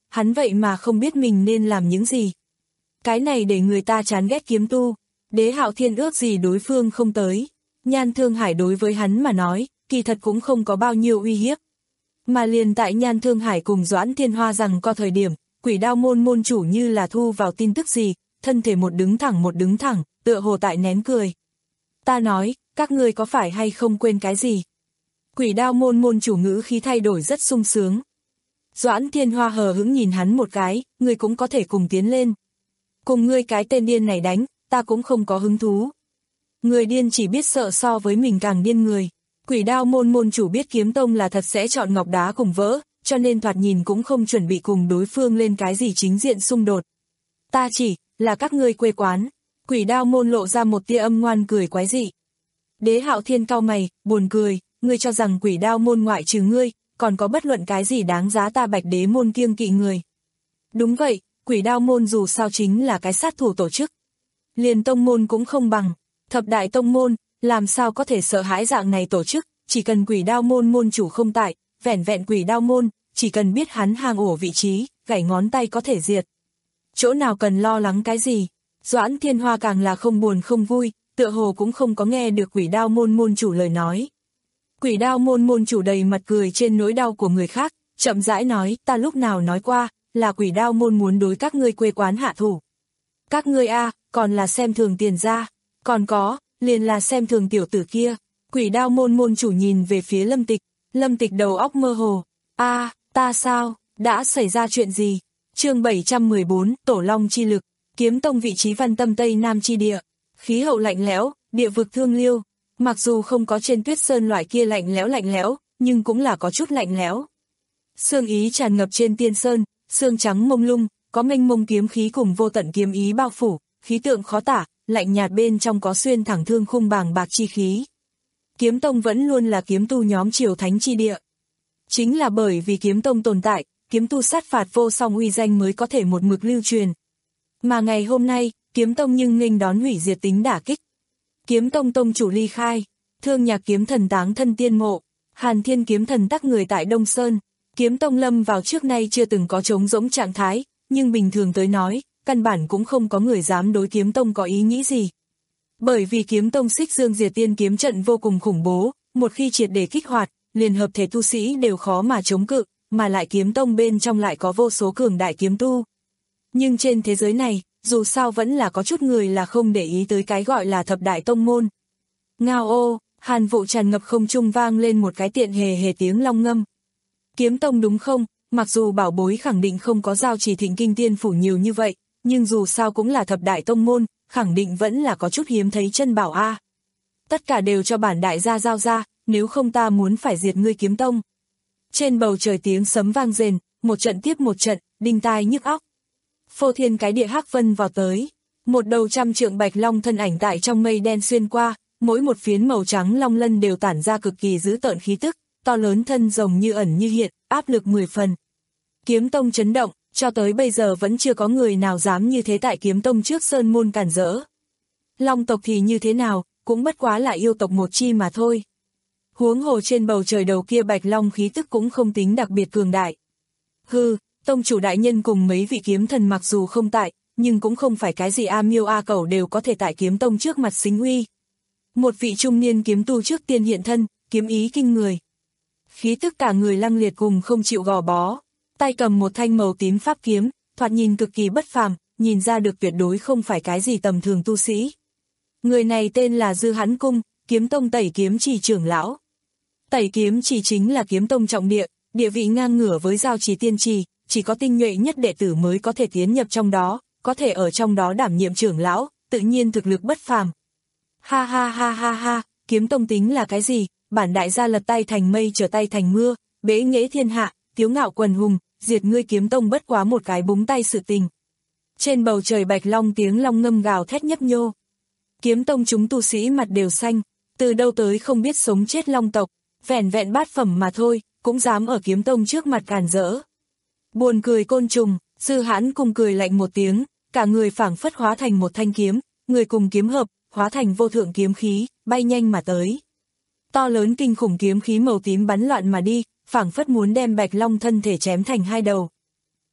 hắn vậy mà không biết mình nên làm những gì. Cái này để người ta chán ghét kiếm tu. Đế Hạo Thiên ước gì đối phương không tới. Nhan Thương Hải đối với hắn mà nói, kỳ thật cũng không có bao nhiêu uy hiếp. Mà liền tại Nhan Thương Hải cùng Doãn Thiên Hoa rằng có thời điểm, Quỷ Đao môn môn chủ như là thu vào tin tức gì, thân thể một đứng thẳng một đứng thẳng, tựa hồ tại nén cười. Ta nói, các ngươi có phải hay không quên cái gì? Quỷ Đao môn môn chủ ngữ khí thay đổi rất sung sướng. Doãn Thiên Hoa hờ hững nhìn hắn một cái, ngươi cũng có thể cùng tiến lên. Cùng ngươi cái tên điên này đánh, ta cũng không có hứng thú. Người điên chỉ biết sợ so với mình càng điên người. Quỷ Đao môn môn chủ biết kiếm tông là thật sẽ chọn ngọc đá cùng vỡ, cho nên thoạt nhìn cũng không chuẩn bị cùng đối phương lên cái gì chính diện xung đột. Ta chỉ, là các ngươi quê quán. Quỷ Đao môn lộ ra một tia âm ngoan cười quái dị. Đế Hạo Thiên cau mày, buồn cười, ngươi cho rằng Quỷ Đao môn ngoại trừ ngươi, còn có bất luận cái gì đáng giá ta Bạch Đế môn kiêng kỵ người. Đúng vậy, Quỷ Đao môn dù sao chính là cái sát thủ tổ chức. Liền tông môn cũng không bằng, thập đại tông môn, làm sao có thể sợ hãi dạng này tổ chức, chỉ cần Quỷ Đao môn môn chủ không tại, vẻn vẹn Quỷ Đao môn, chỉ cần biết hắn hang ổ vị trí, gảy ngón tay có thể diệt. Chỗ nào cần lo lắng cái gì? Doãn Thiên Hoa càng là không buồn không vui, tựa hồ cũng không có nghe được Quỷ Đao môn môn chủ lời nói. Quỷ Đao môn môn chủ đầy mặt cười trên nỗi đau của người khác, chậm rãi nói, ta lúc nào nói qua, là Quỷ Đao môn muốn đối các ngươi quê quán hạ thủ. Các ngươi a, còn là xem thường tiền ra, còn có, liền là xem thường tiểu tử kia. Quỷ Đao môn môn chủ nhìn về phía Lâm Tịch, Lâm Tịch đầu óc mơ hồ. A, ta sao, đã xảy ra chuyện gì? Chương bảy trăm mười bốn, Tổ Long chi lực, kiếm tông vị trí văn tâm Tây Nam chi địa, khí hậu lạnh lẽo, địa vực thương liêu, mặc dù không có trên Tuyết Sơn loại kia lạnh lẽo lạnh lẽo, nhưng cũng là có chút lạnh lẽo. Sương ý tràn ngập trên Tiên Sơn, sương trắng mông lung, có mênh mông kiếm khí cùng vô tận kiếm ý bao phủ, khí tượng khó tả, lạnh nhạt bên trong có xuyên thẳng thương khung bàng bạc chi khí. Kiếm tông vẫn luôn là kiếm tu nhóm triều thánh chi địa. Chính là bởi vì kiếm tông tồn tại, kiếm tu sát phạt vô song uy danh mới có thể một mực lưu truyền. Mà ngày hôm nay, kiếm tông nhưng nghênh đón hủy diệt tính đả kích. Kiếm tông tông chủ ly khai, Thương Nhạc kiếm thần táng thân tiên mộ, Hàn Thiên kiếm thần tắc người tại Đông Sơn. Kiếm tông lâm vào trước nay chưa từng có trống rỗng trạng thái, nhưng bình thường tới nói, căn bản cũng không có người dám đối kiếm tông có ý nghĩ gì. Bởi vì kiếm tông Xích Dương Diệt Tiên kiếm trận vô cùng khủng bố, một khi triệt để kích hoạt, liền hợp thể tu sĩ đều khó mà chống cự, mà lại kiếm tông bên trong lại có vô số cường đại kiếm tu. Nhưng trên thế giới này, dù sao vẫn là có chút người là không để ý tới cái gọi là thập đại tông môn. Ngao ô, hàn vụ tràn ngập không trung vang lên một cái tiện hề hề tiếng long ngâm. Kiếm tông đúng không, mặc dù bảo bối khẳng định không có Giao Chỉ Thịnh Kinh Tiên Phủ nhiều như vậy, nhưng dù sao cũng là thập đại tông môn, khẳng định vẫn là có chút hiếm thấy chân bảo a. Tất cả đều cho bản đại gia giao ra, nếu không ta muốn phải diệt ngươi kiếm tông. Trên bầu trời tiếng sấm vang rền, một trận tiếp một trận, đinh tai nhức óc. Phô thiên cái địa hắc vân vào tới, một đầu trăm trượng bạch long thân ảnh tại trong mây đen xuyên qua, mỗi một phiến màu trắng long lân đều tản ra cực kỳ dữ tợn khí tức, to lớn thân rồng như ẩn như hiện, áp lực mười phần. Kiếm tông chấn động, cho tới bây giờ vẫn chưa có người nào dám như thế tại kiếm tông trước sơn môn cản rỡ. Long tộc thì như thế nào, cũng bất quá là yêu tộc một chi mà thôi. Huống hồ trên bầu trời đầu kia bạch long khí tức cũng không tính đặc biệt cường đại. Hừ, tông chủ đại nhân cùng mấy vị kiếm thần mặc dù không tại, nhưng cũng không phải cái gì a miêu a cẩu đều có thể tại kiếm tông trước mặt xính uy. Một vị trung niên kiếm tu trước tiên hiện thân, kiếm ý kinh người. Khí tức cả người lăng liệt cùng không chịu gò bó, tay cầm một thanh màu tím pháp kiếm, thoạt nhìn cực kỳ bất phàm, nhìn ra được tuyệt đối không phải cái gì tầm thường tu sĩ. Người này tên là Dư Hán Cung, kiếm tông Tẩy Kiếm Chỉ trưởng lão. Tẩy Kiếm Chỉ chính là kiếm tông trọng địa, địa vị ngang ngửa với Giao Chỉ Tiên Trì, chỉ có tinh nhuệ nhất đệ tử mới có thể tiến nhập trong đó, có thể ở trong đó đảm nhiệm trưởng lão, tự nhiên thực lực bất phàm. Ha ha ha ha ha, kiếm tông tính là cái gì, bản đại gia lật tay thành mây trở tay thành mưa, bế nghễ thiên hạ, tiếu ngạo quần hùng, diệt ngươi kiếm tông bất quá một cái búng tay sự tình. Trên bầu trời bạch long tiếng long ngâm gào thét nhấp nhô. Kiếm tông chúng tu sĩ mặt đều xanh, từ đâu tới không biết sống chết long tộc, vẻn vẹn bát phẩm mà thôi, cũng dám ở kiếm tông trước mặt cản rỡ. Buồn cười côn trùng, Dư Hán cùng cười lạnh một tiếng, cả người phảng phất hóa thành một thanh kiếm, người cùng kiếm hợp, hóa thành vô thượng kiếm khí, bay nhanh mà tới. To lớn kinh khủng kiếm khí màu tím bắn loạn mà đi, phảng phất muốn đem bạch long thân thể chém thành hai đầu.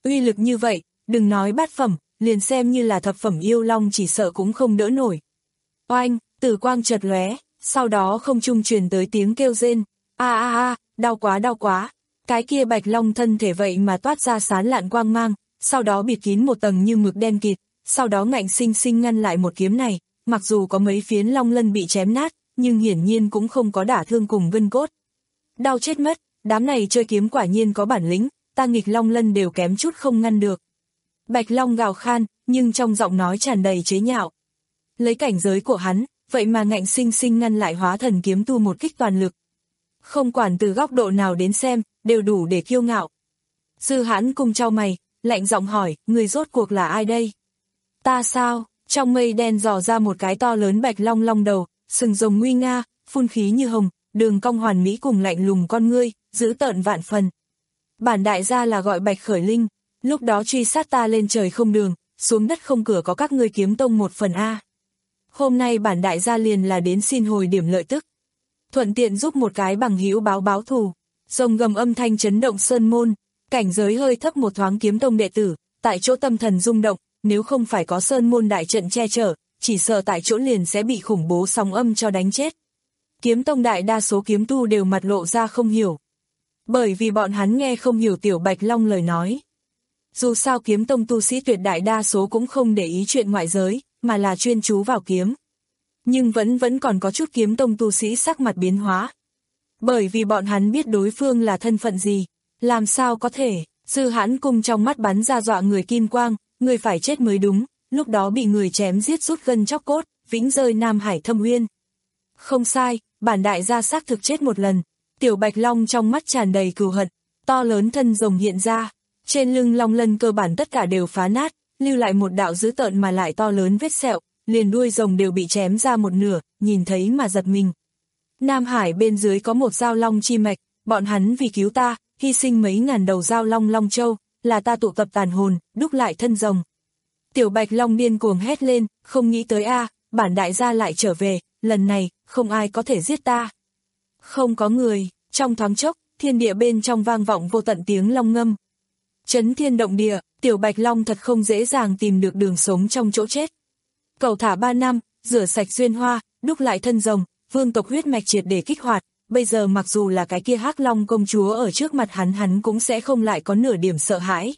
Uy lực như vậy, đừng nói bát phẩm, liền xem như là thập phẩm yêu long chỉ sợ cũng không đỡ nổi. Oanh, tử quang chợt lóe, sau đó không trung truyền tới tiếng kêu rên, a a a, đau quá đau quá. Cái kia bạch long thân thể vậy mà toát ra sán lạn quang mang, sau đó bịt kín một tầng như mực đen kịt, sau đó ngạnh sinh sinh ngăn lại một kiếm này, mặc dù có mấy phiến long lân bị chém nát, nhưng hiển nhiên cũng không có đả thương cùng gân cốt. Đau chết mất, đám này chơi kiếm quả nhiên có bản lĩnh, ta nghịch long lân đều kém chút không ngăn được. Bạch long gào khan, nhưng trong giọng nói tràn đầy chế nhạo. Lấy cảnh giới của hắn, vậy mà ngạnh sinh sinh ngăn lại hóa thần kiếm tu một kích toàn lực. Không quản từ góc độ nào đến xem, đều đủ để kiêu ngạo. Dư Hãn cùng trao mày, lạnh giọng hỏi, người rốt cuộc là ai đây? Ta sao? Trong mây đen dò ra một cái to lớn bạch long long đầu, sừng rồng nguy nga, phun khí như hồng, đường cong hoàn mỹ cùng lạnh lùng con ngươi, dữ tợn vạn phần. Bản đại gia là gọi Bạch Khởi Linh, lúc đó truy sát ta lên trời không đường, xuống đất không cửa có các ngươi kiếm tông một phần A. Hôm nay bản đại gia liền là đến xin hồi điểm lợi tức. Thuận tiện giúp một cái bằng hữu báo báo thù. Rồng gầm âm thanh chấn động sơn môn, cảnh giới hơi thấp một thoáng kiếm tông đệ tử, tại chỗ tâm thần rung động, nếu không phải có sơn môn đại trận che chở, chỉ sợ tại chỗ liền sẽ bị khủng bố sóng âm cho đánh chết. Kiếm tông đại đa số kiếm tu đều mặt lộ ra không hiểu. Bởi vì bọn hắn nghe không hiểu Tiểu Bạch Long lời nói. Dù sao kiếm tông tu sĩ tuyệt đại đa số cũng không để ý chuyện ngoại giới, mà là chuyên chú vào kiếm. Nhưng vẫn vẫn còn có chút kiếm tông tu sĩ sắc mặt biến hóa. Bởi vì bọn hắn biết đối phương là thân phận gì, làm sao có thể, Dư Hãn cùng trong mắt bắn ra dọa người kim quang, người phải chết mới đúng, lúc đó bị người chém giết rút gân chóc cốt, vĩnh rơi Nam Hải Thâm Uyên. Không sai, bản đại gia xác thực chết một lần. Tiểu Bạch Long trong mắt tràn đầy cừu hận, to lớn thân rồng hiện ra, trên lưng long lân cơ bản tất cả đều phá nát, lưu lại một đạo dữ tợn mà lại to lớn vết sẹo, liền đuôi rồng đều bị chém ra một nửa, nhìn thấy mà giật mình. Nam Hải bên dưới có một giao long chi mạch, bọn hắn vì cứu ta, hy sinh mấy ngàn đầu giao long long châu, là ta tụ tập tàn hồn, đúc lại thân rồng. Tiểu Bạch Long điên cuồng hét lên, không nghĩ tới a, bản đại gia lại trở về, lần này, không ai có thể giết ta. Không có người, trong thoáng chốc, thiên địa bên trong vang vọng vô tận tiếng long ngâm. Chấn thiên động địa, Tiểu Bạch Long thật không dễ dàng tìm được đường sống trong chỗ chết. Cầu thả ba năm, rửa sạch duyên hoa, đúc lại thân rồng, vương tộc huyết mạch triệt để kích hoạt, bây giờ mặc dù là cái kia Hắc Long công chúa ở trước mặt hắn hắn cũng sẽ không lại có nửa điểm sợ hãi.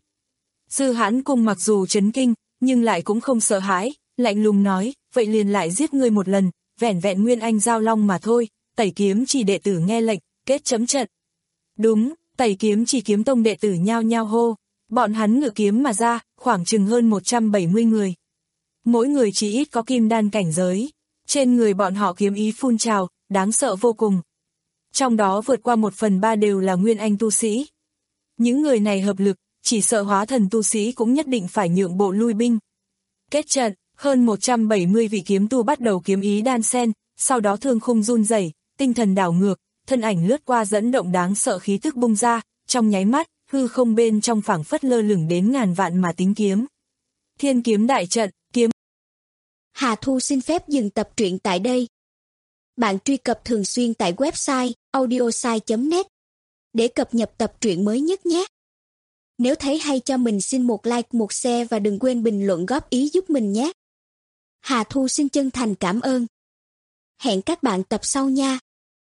Dư Hãn cùng mặc dù chấn kinh, nhưng lại cũng không sợ hãi, lạnh lùng nói, vậy liền lại giết ngươi một lần, vẻn vẹn nguyên anh giao long mà thôi, Tẩy Kiếm Chỉ đệ tử nghe lệnh, kết chấm trận. Đúng, Tẩy Kiếm Chỉ kiếm tông đệ tử nhao nhao hô, bọn hắn ngự kiếm mà ra, khoảng chừng hơn một trăm bảy mươi người. Mỗi người chỉ ít có kim đan cảnh giới, trên người bọn họ kiếm ý phun trào, đáng sợ vô cùng. Trong đó vượt qua một phần ba đều là nguyên anh tu sĩ. Những người này hợp lực, chỉ sợ hóa thần tu sĩ cũng nhất định phải nhượng bộ lui binh. Kết trận, hơn một trăm bảy mươi vị kiếm tu bắt đầu kiếm ý đan xen, sau đó thương khung run rẩy, tinh thần đảo ngược, thân ảnh lướt qua dẫn động đáng sợ khí tức bung ra, trong nháy mắt, hư không bên trong phảng phất lơ lửng đến ngàn vạn mà tính kiếm. Thiên kiếm đại trận, kiếm. Hà Thu xin phép dừng tập truyện tại đây. Bạn truy cập thường xuyên tại website audiosai chấm net để cập nhật tập truyện mới nhất nhé. Nếu thấy hay cho mình xin một like, một share và đừng quên bình luận góp ý giúp mình nhé. Hà Thu xin chân thành cảm ơn. Hẹn các bạn tập sau nha.